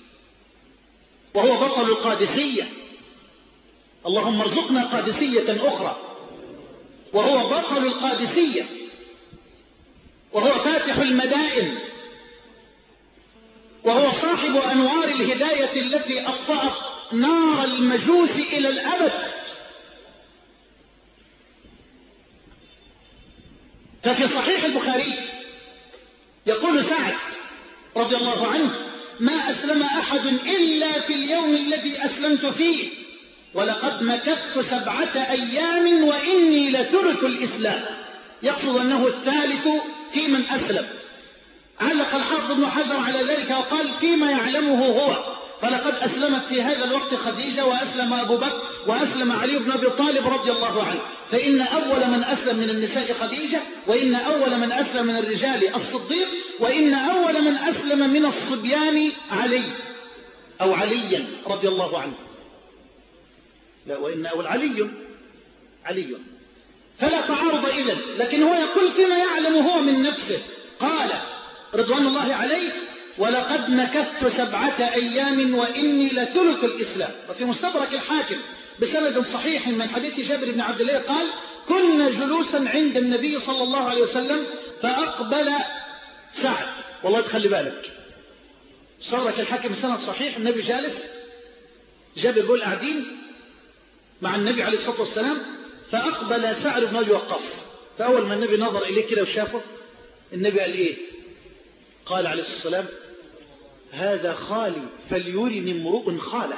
Speaker 1: وهو بطل القادسية. اللهم ارزقنا قادسية أخرى. وهو بطل القادسية، وهو فاتح المدائن، وهو صاحب أنوار الهداية التي أطفأت نار المجوس إلى الأبد. ففي صحيح البخاري يقول سعد رضي الله عنه: ما أسلم أحد إلا في اليوم الذي أسلمت فيه، ولقد مكثت سبعة أيام وإني لثلث الإسلام. يقصد أنه الثالث في من أسلم. علق الحافظ ابن حجر على ذلك وقال: فيما يعلمه هو،
Speaker 2: فلقد أسلمت في هذا الوقت خديجة، وأسلم أبو بكر، وأسلم علي بن أبي طالب رضي الله عنه. فإن أول من أسلم من النساء خديجة، وإن أول من أسلم من الرجال الصديق، وإن أول من أسلم من الصبيان علي أو عليا رضي الله عنه. لا، وإن أول علي علي فلا تعارض إذن، لكن هو يقول فيما يعلم هو من نفسه. قال رضوان الله عليه: ولقد مكثت سبعة أيام وإني لثلث الإسلام. وفي مستدرك الحاكم بسند صحيح من حديث جابر بن عبد الله قال: كنا جلوسا عند النبي صلى الله عليه وسلم فأقبل سعد. والله تخلي بالك، مستدرك الحاكم بسند صحيح، النبي جالس، جابر بيقول قاعدين مع النبي عليه الصلاة والسلام، فأقبل سعد بن أبي وقاص. فأول ما النبي نظر إليه كده وشافه، النبي قال إيه؟ قال عليه الصلاة والسلام: هذا خالي فليرني امرؤ خاله.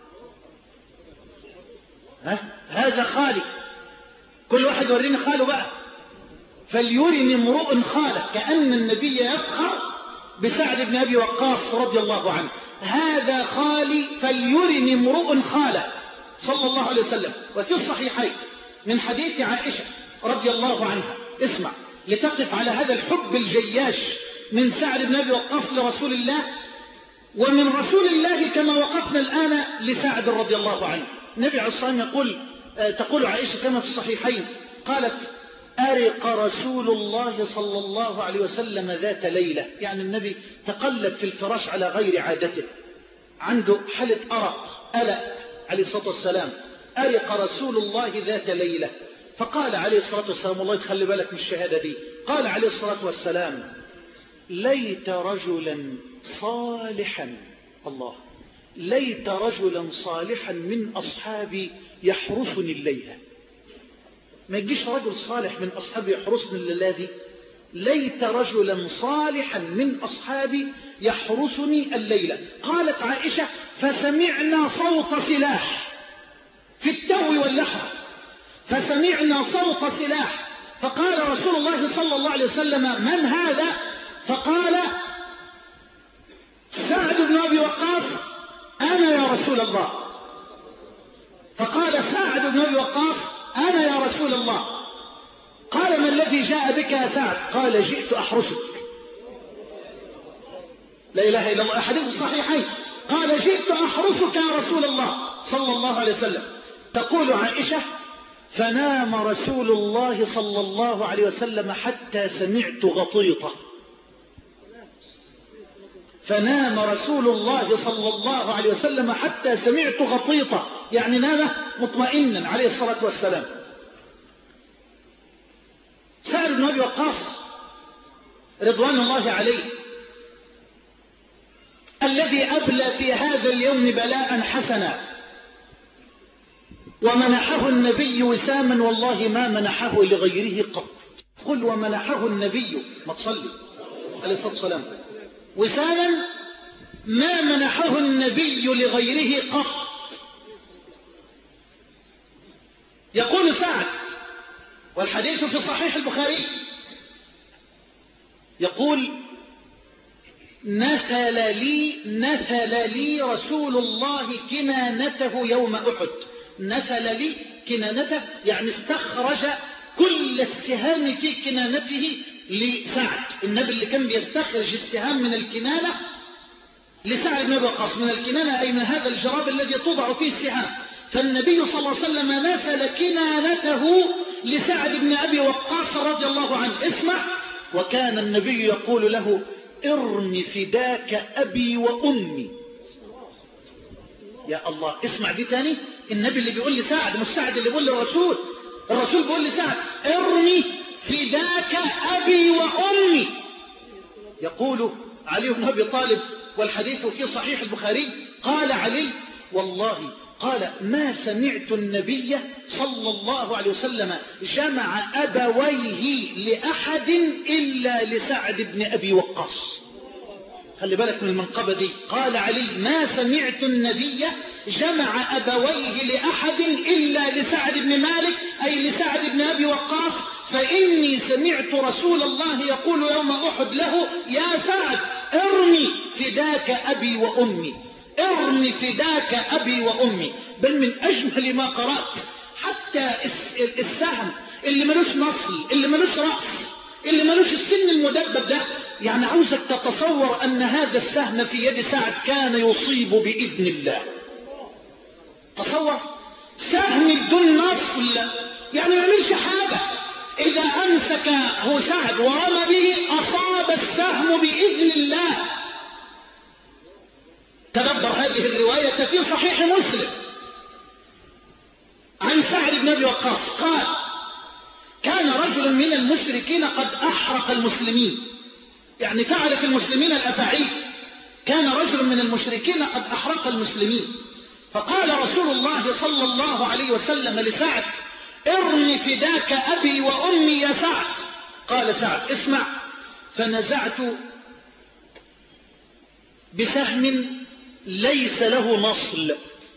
Speaker 2: ها؟ هذا خالي، كل واحد يوريني خاله بقى، فليرني امرؤ خاله، كأن النبي يفخر بسعد بن أبي وقاص رضي الله عنه. هذا خالي فليرني امرؤ خاله صلى الله عليه وسلم. وفي الصحيحين من حديث عائشة رضي الله عنها، اسمع لتقف على هذا الحب الجياش من سعد بن أبي وقاص لرسول الله، ومن رسول الله كما وقفنا الآن لسعد رضي الله عنه. النبي عليه الصلاة والسلام يقول، تقول عائشة كما في الصحيحين، قالت: أرق رسول الله صلى الله عليه وسلم ذات ليلة، يعني النبي تقلب في الفراش على غير عادته، عنده حالة أرق ألأ عليه الصلاة والسلام. أرق رسول الله ذات ليلة، فقال عليه الصلاة والسلام، والله تخلي بالك من الشهادة دي، قال عليه الصلاة والسلام: ليت رجلا صالحا، الله، ليت رجلا صالحا من أصحابي يحرسني الليلة. ما يجيش رجل صالح من أصحابي يحرسني الليلة دي، ليت رجلا صالحا من أصحابي يحرسني الليلة. قالت عائشة: فسمعنا صوت سلاح في التو واللحظ، فسمعنا صوت سلاح، فقال رسول الله صلى الله عليه وسلم: من هذا؟ فقال سعد بن أبي وقاص: أنا يا رسول الله. فقال سعد بن أبي وقاص: أنا يا رسول الله. قال: ما الذي جاء بك يا سعد؟ قال: جئت أحرسك. لا إله إلا الله، أحاديث الصحيحين. قال: جئت أحرسك يا رسول الله صلى الله عليه وسلم. تقول عائشة: فنام رسول الله صلى الله عليه وسلم حتى سمعت غطيطة. فنام رسول الله صلى الله عليه وسلم حتى سمعت غطيطة، يعني نام مطمئنا عليه الصلاة والسلام. سعد بن أبي وقاص رضوان الله عليه، الذي أبلى في هذا اليوم بلاء حسنا، ومنحه النبي وساما والله ما منحه لغيره قط. قل: ومنحه النبي، ما تصلي عليه الصلاة والسلام، وساما ما منحه النبي لغيره قط. يقول سعد، والحديث في صحيح البخاري، يقول: نثل لي نثل لي رسول الله كنانته يوم أحد. نثل لي كنانته يعني استخرج كل السهام في كنانته لسعد. النبي اللي كان بيستخرج السهام من الكنانة لسعد بن أبي وقاص، من الكنانة أي من هذا الجراب الذي توضع فيه السهام. فالنبي صلى الله عليه وسلم نسل كنانته لسعد بن أبي وقاص رضي الله عنه. اسمع: وكان النبي يقول له: ارم فداك أبي وأمي. يا الله، اسمع دي تاني، النبي اللي بيقول لسعد، مش سعد اللي بيقول للرسول، الرسول بيقول لسعد: ارمي فداك أبي وأمي. يقول علي بن أبي طالب، والحديث في صحيح البخاري، قال علي: والله، قال: ما سمعت النبي صلى الله عليه وسلم جمع أبويه لأحد إلا لسعد بن أبي وقاص. خلي بالك من المنقبة دي. قال علي: ما سمعت النبي جمع أبويه لأحد إلا لسعد بن مالك، أي لسعد بن أبي وقاص، فإني سمعت رسول الله يقول يوم أحد له: يا سعد، ارمي فداك أبي وأمي، ارمي فداك أبي وأمي. بل من أجمل ما قرأت حتى السهم اللي ملوش نصل، اللي ملوش رأس، اللي ملوش السن المدبب ده، يعني عاوزك تتصور أن هذا السهم في يد سعد كان يصيب بإذن الله. تصور سهم بدون نصل، يعني ما يعملش حاجة، إذا أمسكه سعد ورمى به أصاب السهم بإذن الله. تدبر هذه الرواية في صحيح مسلم عن سعد بن أبي وقاص قال: كان رجل من المشركين قد أحرق المسلمين، يعني فعل في المسلمين الأفاعيل. كان رجل من المشركين قد أحرق المسلمين، فقال رسول الله صلى الله عليه وسلم لسعد: ارمي فداك أبي وأمي يا سعد. قال سعد: اسمع. فنزعت بسهم ليس له نصل،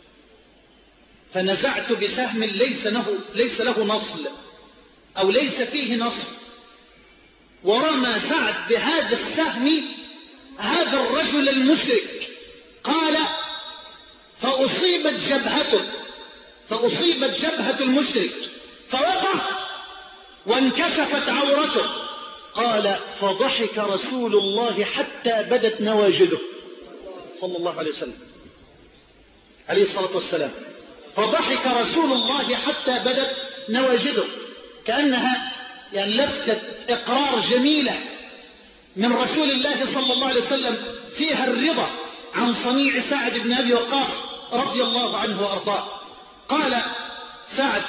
Speaker 2: فنزعت بسهم ليس له, ليس له نصل أو ليس فيه نصل، ورمى سعد بهذا السهم هذا الرجل المشرك. قال: فأصيبت جبهته، فأصيبت جبهة المشرك فوقع وانكشفت عورته. قال: فضحك رسول الله حتى بدت نواجذه صلى الله عليه وسلم عليه الصلاة والسلام. فضحك رسول الله حتى بدت نواجذه، كأنها يعني لفتة إقرار جميلة من رسول الله صلى الله عليه وسلم فيها الرضا عن صنيع سعد بن أبي وقاص رضي الله عنه وأرضاه. قال سعد: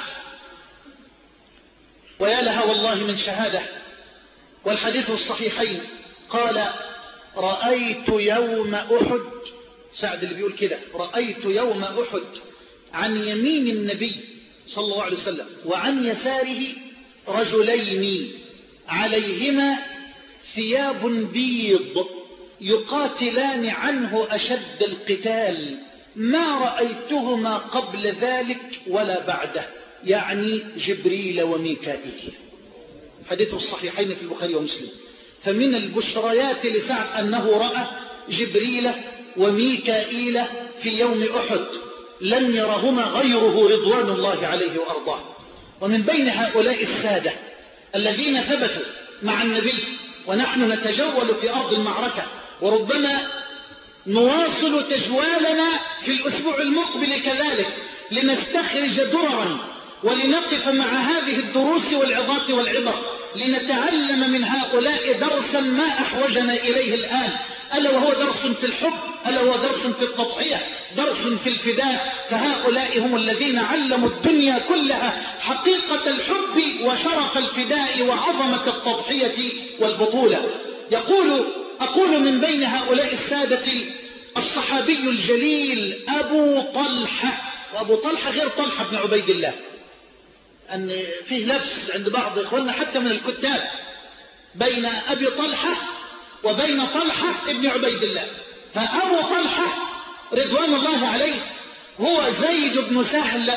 Speaker 2: ويا لها والله من شهادة، والحديث الصحيحين. قال: رأيت يوم أحد، سعد اللي بيقول كده، رأيت يوم أحد عن يمين النبي صلى الله عليه وسلم وعن يساره رجلين عليهما ثياب بيض يقاتلان عنه أشد القتال، ما رأيتهما قبل ذلك ولا بعده، يعني جبريل وميكائيل. حديث الصحيحين في البخاري ومسلم. فمن البشريات لسعد أنه رأى جبريل وميكائيل في يوم أحد لم يرهما غيره رضوان الله عليه وأرضاه. ومن بين هؤلاء السادة الذين ثبتوا مع النبي ونحن نتجول في أرض المعركة، وربما نواصل تجوالنا في الأسبوع المقبل كذلك لنستخرج دررا ولنقف مع هذه الدروس والعظات والعبر لنتعلم من هؤلاء درسا ما أحوجنا إليه الآن، ألا وهو درس في الحب، ألا وهو درس في التضحية، درس في الفداء. فهؤلاء هم الذين علموا الدنيا كلها حقيقة الحب وشرف الفداء وعظمة التضحية والبطولة. يقول أقول من بين هؤلاء السادة الصحابي الجليل أبو طلحة. وأبو طلحة غير طلحة بن عبيد الله، أن فيه لبس عند بعض إخواننا حتى من الكتاب بين أبي طلحة وبين طلحة ابن عبيد الله. فأبو طلحة رضوان الله عليه هو زيد بن سهل،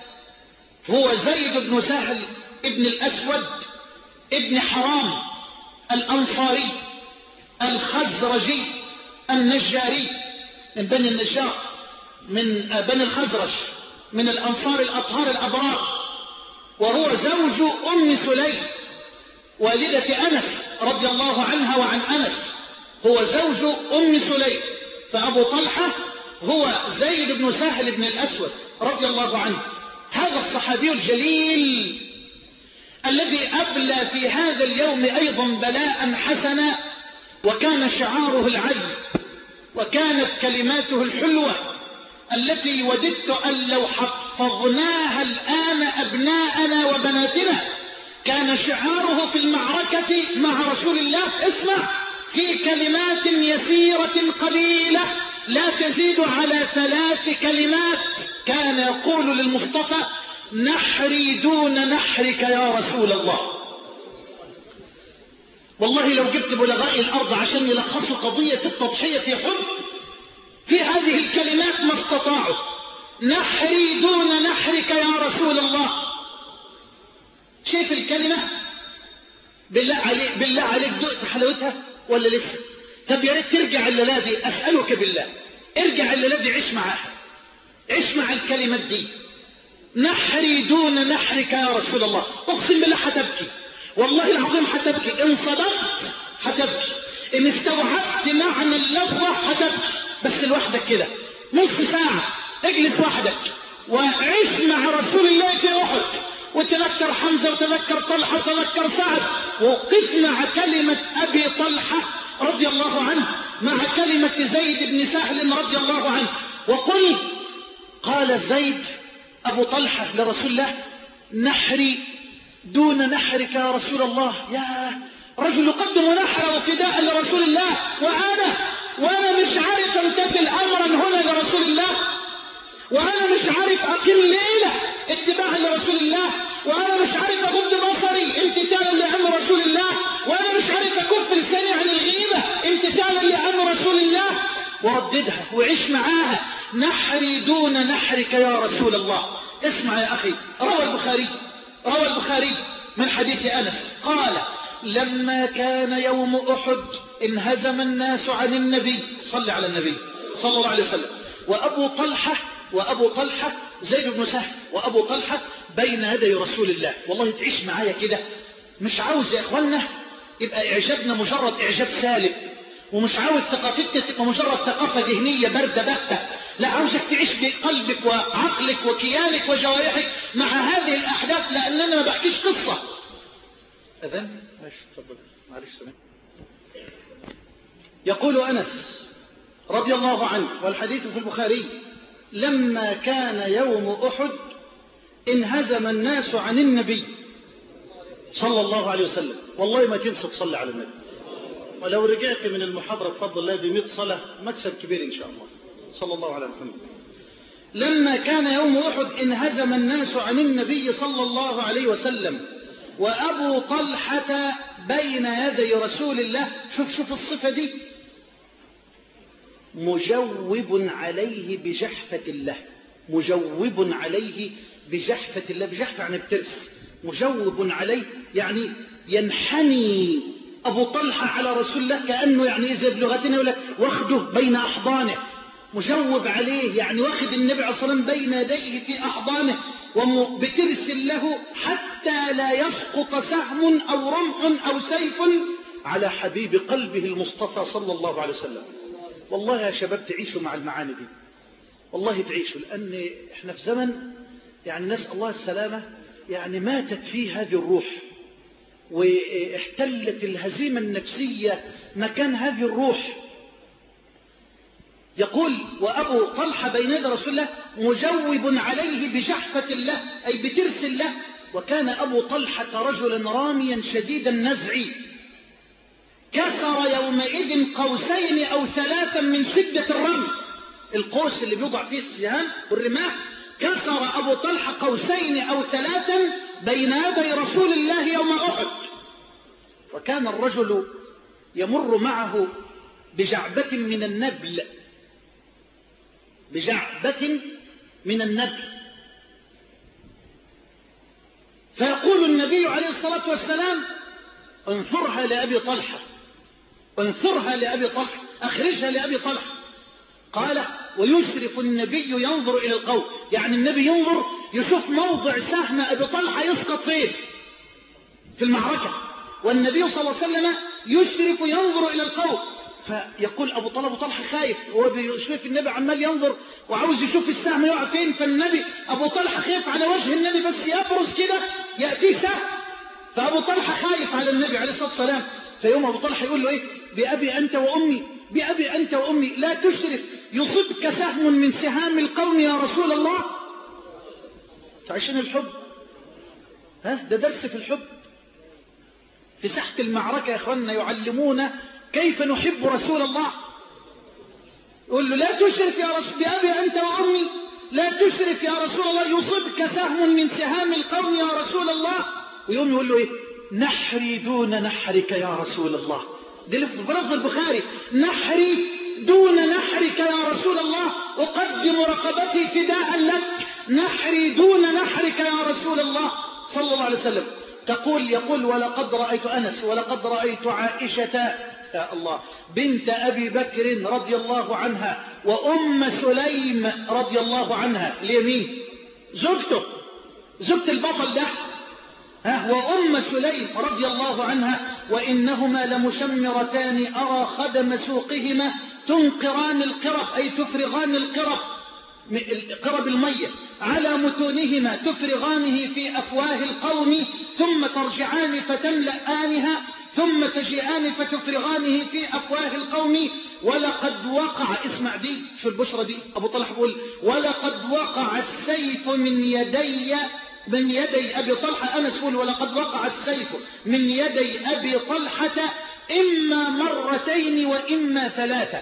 Speaker 2: هو زيد بن سهل ابن الأسود ابن حرام الأنصاري الخزرجي النجاري من بني النجار، من بني الخزرج، من الأنصار الأطهار الأبرار، وهو زوج أم سليم والدة أنس رضي الله عنها وعن أنس، هو زوج أم سليم. فأبو طلحة هو زيد بن سهل بن الأسود رضي الله عنه، هذا الصحابي الجليل الذي أبلى في هذا اليوم أيضا بلاء حسنا، وكان شعاره العذب، وكانت كلماته الحلوة التي وددت أن لو حفظناها الآن أبناءنا وبناتنا. كان شعاره في المعركة مع رسول الله، اسمع، في كلمات يسيرة قليلة لا تزيد على ثلاث كلمات، كان يقول للمصطفى: نحري دون نحرك يا رسول الله. والله لو جبت بلغاء الأرض عشان يلخصوا قضية التضحية في حب في هذه الكلمات ما استطاعوا. نحري دون نحرك يا رسول الله. شايف الكلمة؟ بالله عليك بالله عليك دقت حلاوتها ولا لسه؟ طب يا ريت ترجع الليلة دي أسألك بالله، ارجع الليلة دي عيش معاها، عيش مع الكلمات دي. نحري دون نحرك يا رسول الله. اقسم بالله هتبكي، والله العظيم هتبكي، ان صدقت هتبكي، ان استوعبت معنى اللفظة هتبكي. بس لوحدك كده نص ساعة اجلس وحدك وعيش مع رسول الله في احد، وتذكر حمزة وتذكر طلحة وتذكر سعد، وقف مع كلمة ابي طلحة رضي الله عنه مع كلمة زيد بن سهل رضي الله عنه، وقل قال زيد ابو طلحة لرسول الله نحري دون نحرك يا رسول الله. يا رجل يقدم نحره فداء لرسول الله، وانا وانا مش عارف امتثل امرا هنا لرسول الله، وانا مش عارف اقيم ليلة اتباعا لرسول الله، وانا مش عارف اغض بصري امتثالا لامر رسول الله، وانا مش عارف اكف لساني عن الغيبة امتثالا لامر رسول الله. ورددها وعيش معاها. نحري دون نحرك يا رسول الله. اسمع يا اخي، روى البخاري روى البخاري من حديث انس قال لما كان يوم احد انهزم الناس عن النبي، صلى على النبي صلى الله عليه وسلم، وابو طلحة وابو طلحة زيد بن سهل وابو طلحة بين يدي رسول الله. والله تعيش معايا كده، مش عاوز يا اخوانا يبقى اعجابنا مجرد اعجاب سالب، ومش عاوز ثقافتنا تبقى مجرد ثقافة ذهنية باردة باتة، لا، عاوزك تعيش بقلبك وعقلك وكيانك وجوارحك مع هذه الأحداث، لأن أنا ما بحكيش قصة. أذن؟ ماشي، تفضل، معلش سمع. يقول أنس رضي الله عنه والحديث في البخاري لما كان يوم أحد انهزم الناس عن النبي صلى الله عليه وسلم. والله ما تنسى تصلي على النبي، ولو رجعت من المحاضرة بفضل الله بمئة صلاة مكسب كبير إن شاء الله. صلى الله على محمد. لما كان يوم أحد انهزم الناس عن النبي صلى الله عليه وسلم، وأبو طلحة بين يدي رسول الله. شوف شوف الصفة دي، مجوب عليه بجحفة الله، مجوب عليه بجحفة الله، بجحفة يعني بترس، مجوب عليه يعني ينحني أبو طلحة على رسول الله كأنه يعني إذا بلغتنا يقول لك واخده بين أحضانه، مجوب عليه يعني واخد النبي عليه الصلاة والسلام بين يديه في أحضانه، وبترسل له حتى لا يسقط سهم أو رمح أو سيف على حبيب قلبه المصطفى صلى الله عليه وسلم. والله يا شباب تعيشوا مع المعاني دي، والله تعيشوا، لأن احنا في زمن يعني نسأل الله السلامة، يعني ماتت فيه هذه الروح، واحتلت الهزيمة النفسية مكان هذه الروح. يقول وأبو طلحة بين يدي رسول الله مجوب عليه بجحفة الله أي بترس الله. وكان أبو طلحة رجلا راميا شديد النزع، كسر يومئذ قوسين أو ثلاثا من شدة الرمي، القوس اللي بيوضع فيه السهام والرماح، كسر أبو طلحة قوسين أو ثلاثا بين يدي رسول الله يوم أحد. وكان الرجل يمر معه بجعبة من النبل، بجعبة من النبل، فيقول النبي عليه الصلاة والسلام انثرها لأبي طلحة، انثرها لأبي طلحة، أخرجها لأبي طلحة. قال ويشرف النبي ينظر إلى القوم، يعني النبي ينظر يشوف موضع سهم أبي طلحة يسقط فين في المعركة، والنبي صلى الله عليه وسلم يشرف ينظر إلى القوم. فيقول أبو طلحة أبو طلحة خايف، هو بيشوف النبي عمال ينظر وعاوز يشوف السهم يقع فين، فالنبي أبو طلحة خايف على وجه النبي بس يبرز كده يأتيه سهم، فأبو طلحة خايف على النبي عليه الصلاة والسلام. فيوم أبو طلحة يقول له إيه؟ بأبي أنت وأمي، بأبي أنت وأمي لا تشرف يصبك سهم من سهام القوم يا رسول الله. فعشان الحب، ها ده درس في الحب في ساحة المعركة يا أخوانا، يعلمونا كيف نحب رسول الله. يقول له لا تشرف يا رسول، بأبي أنت وأمي لا تشرف يا رسول الله يصبك سهم من سهام القوم يا رسول الله. ويوم يقول له إيه؟ نحري دون نحرك يا رسول الله. دي لفظ البخاري، نحري دون نحرك يا رسول الله، أقدم رقبتي فداء لك، نحري دون نحرك يا رسول الله صلى الله عليه وسلم. تقول يقول ولقد رأيت أنس ولقد رأيت عائشة يا الله بنت أبي بكر رضي الله عنها وأم سليم رضي الله عنها اليمين زوجته زوجة البطل ده ها وأم سليم رضي الله عنها وإنهما لمشمرتان أرى خدم سوقهما تنقران القرب أي تفرغان القرب قرب المية على متونهما تفرغانه في أفواه القوم ثم ترجعان فتملأانها ثم تجيئان فتفرغانه في أفواه القوم ولقد وقع اسمع دي شو البشرة دي أبو طلحة بيقول ولقد وقع السيف من يدي من يدي أبي طلحة أنس يقول ولقد وقع السيف من يدي أبي طلحة إما مرتين وإما ثلاثة.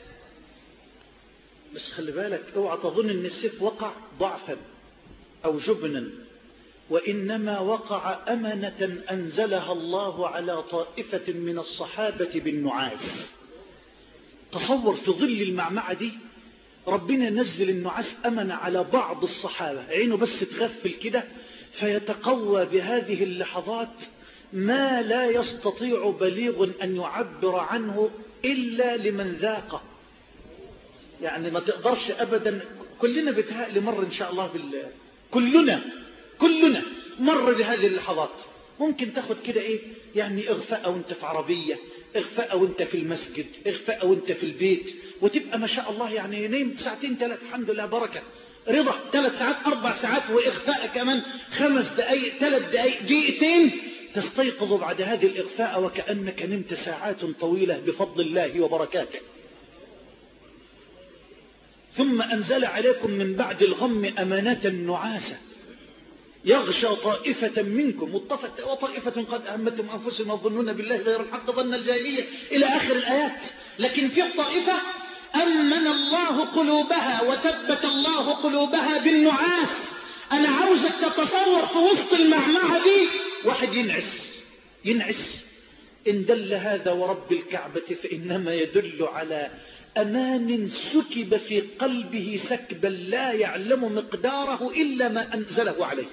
Speaker 2: بس خلي بالك اوعى تظن ان السيف وقع ضعفا او جبنا، وانما وقع امنة انزلها الله على طائفة من الصحابة بالنعاس. تصور في ظل المعمعة دي ربنا نزل النعاس امنة على بعض الصحابة، عينه بس تغفل كده فيتقوى بهذه اللحظات ما لا يستطيع بليغ ان يعبر عنه الا لمن ذاقه. يعني ما تقدرش أبدا. كلنا بتهيألي مر إن شاء الله بالله، كلنا كلنا مر بهذه اللحظات. ممكن تاخد كده إيه يعني إغفاء وانت في عربية، إغفاء وانت في المسجد، إغفاء وانت في البيت، وتبقى ما شاء الله يعني نيمت ساعتين ثلاث الحمد لله بركة رضا، ثلاث ساعات أربع ساعات وإغفاء كمان خمس دقايق ثلاث دقايق دقيقتين، تستيقظ بعد هذه الإغفاء وكأنك نمت ساعات طويلة بفضل الله وبركاته. ثم أنزل عليكم من بعد الغم أمانة نعاسة يغشى طائفة منكم وطائفة قد أهمتهم أنفسهم يظنون بالله غير الحق ظن الجاهلية إلى آخر الآيات. لكن في الطائفة أمن الله قلوبها وثبت الله قلوبها بالنعاس. أنا عاوزك تتصور في وسط المعمعة دي واحد ينعس ينعس إن دل هذا ورب الكعبة فإنما يدل على أمان سكب في قلبه سكبا لا يعلم مقداره إلا ما أنزله عليه.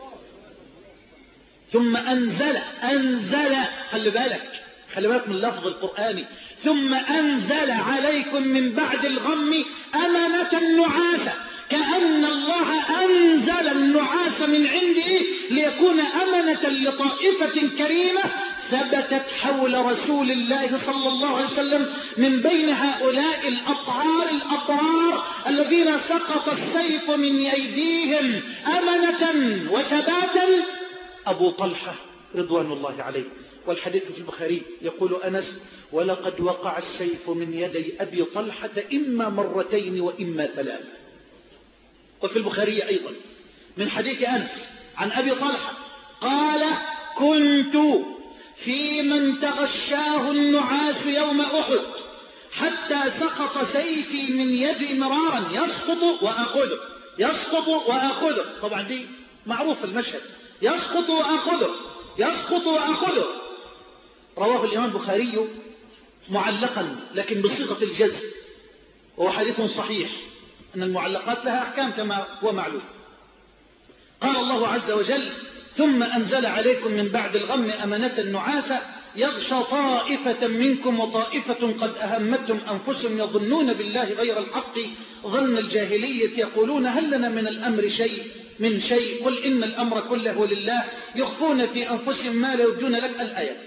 Speaker 2: ثم أنزل أنزل خلي بالك خلي بالك من اللفظ القرآني ثم أنزل عليكم من بعد الغم أمنة نعاسة، كأن الله أنزل النعاس من عنده ليكون أمنة لطائفة كريمة ثبتت حول رسول الله صلى الله عليه وسلم من بين هؤلاء الأطهار الأطهار الذين سقط السيف من أيديهم أمنة وثباتا أبو طلحة رضوان الله عليه. والحديث في البخاري يقول أنس ولقد وقع السيف من يدي أبي طلحة إما مرتين وإما ثلاثة. وفي البخاري أيضا من حديث أنس عن أبي طلحة قال كنت في من تغشاه النعاس يوم أحد حتى سقط سيفي من يدي مرارا يسقط وأخذه يسقط وأخذه. طبعا دي معروف المشهد، يسقط وأخذه يسقط وأخذه. رواه الإمام البخاري معلقا لكن بصيغة الجزم، وهو حديث صحيح أن المعلقات لها أحكام كما هو معلوم. قال الله عز وجل ثم أنزل عليكم من بعد الغم أمنة نعاسة يغشى طائفة منكم وطائفة قد أهمتهم أنفسهم يظنون بالله غير الحق ظن الجاهلية يقولون هل لنا من الأمر شيء من شيء قل إن الأمر كله لله يخفون في أنفسهم ما لا يبدون لك الآيات.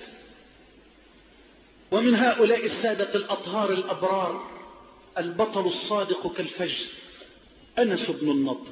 Speaker 2: ومن هؤلاء السادة الأطهار الأبرار البطل الصادق كالفجر أنس بن النضر،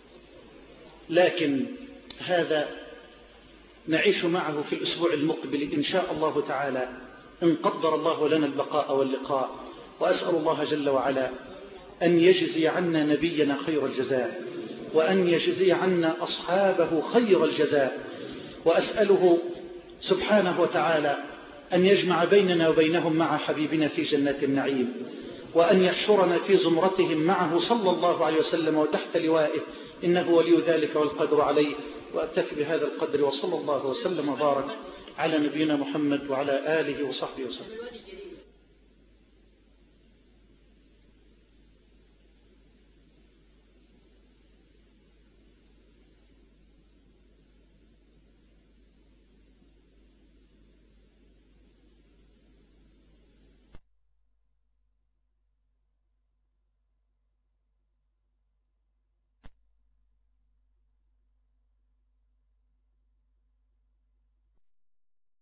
Speaker 2: لكن هذا نعيش معه في الأسبوع المقبل إن شاء الله تعالى إن قدر الله لنا البقاء واللقاء. وأسأل الله جل وعلا أن يجزي عنا نبينا خير الجزاء وأن يجزي عنا أصحابه خير الجزاء، وأسأله سبحانه وتعالى أن يجمع بيننا وبينهم مع حبيبنا في جنات النعيم، وأن يحشرنا في زمرتهم معه صلى الله عليه وسلم وتحت لوائه إنه ولي ذلك والقدر عليه. وأكتفي بهذا القدر وصلى الله وسلم وبارك على نبينا محمد وعلى آله وصحبه وسلم.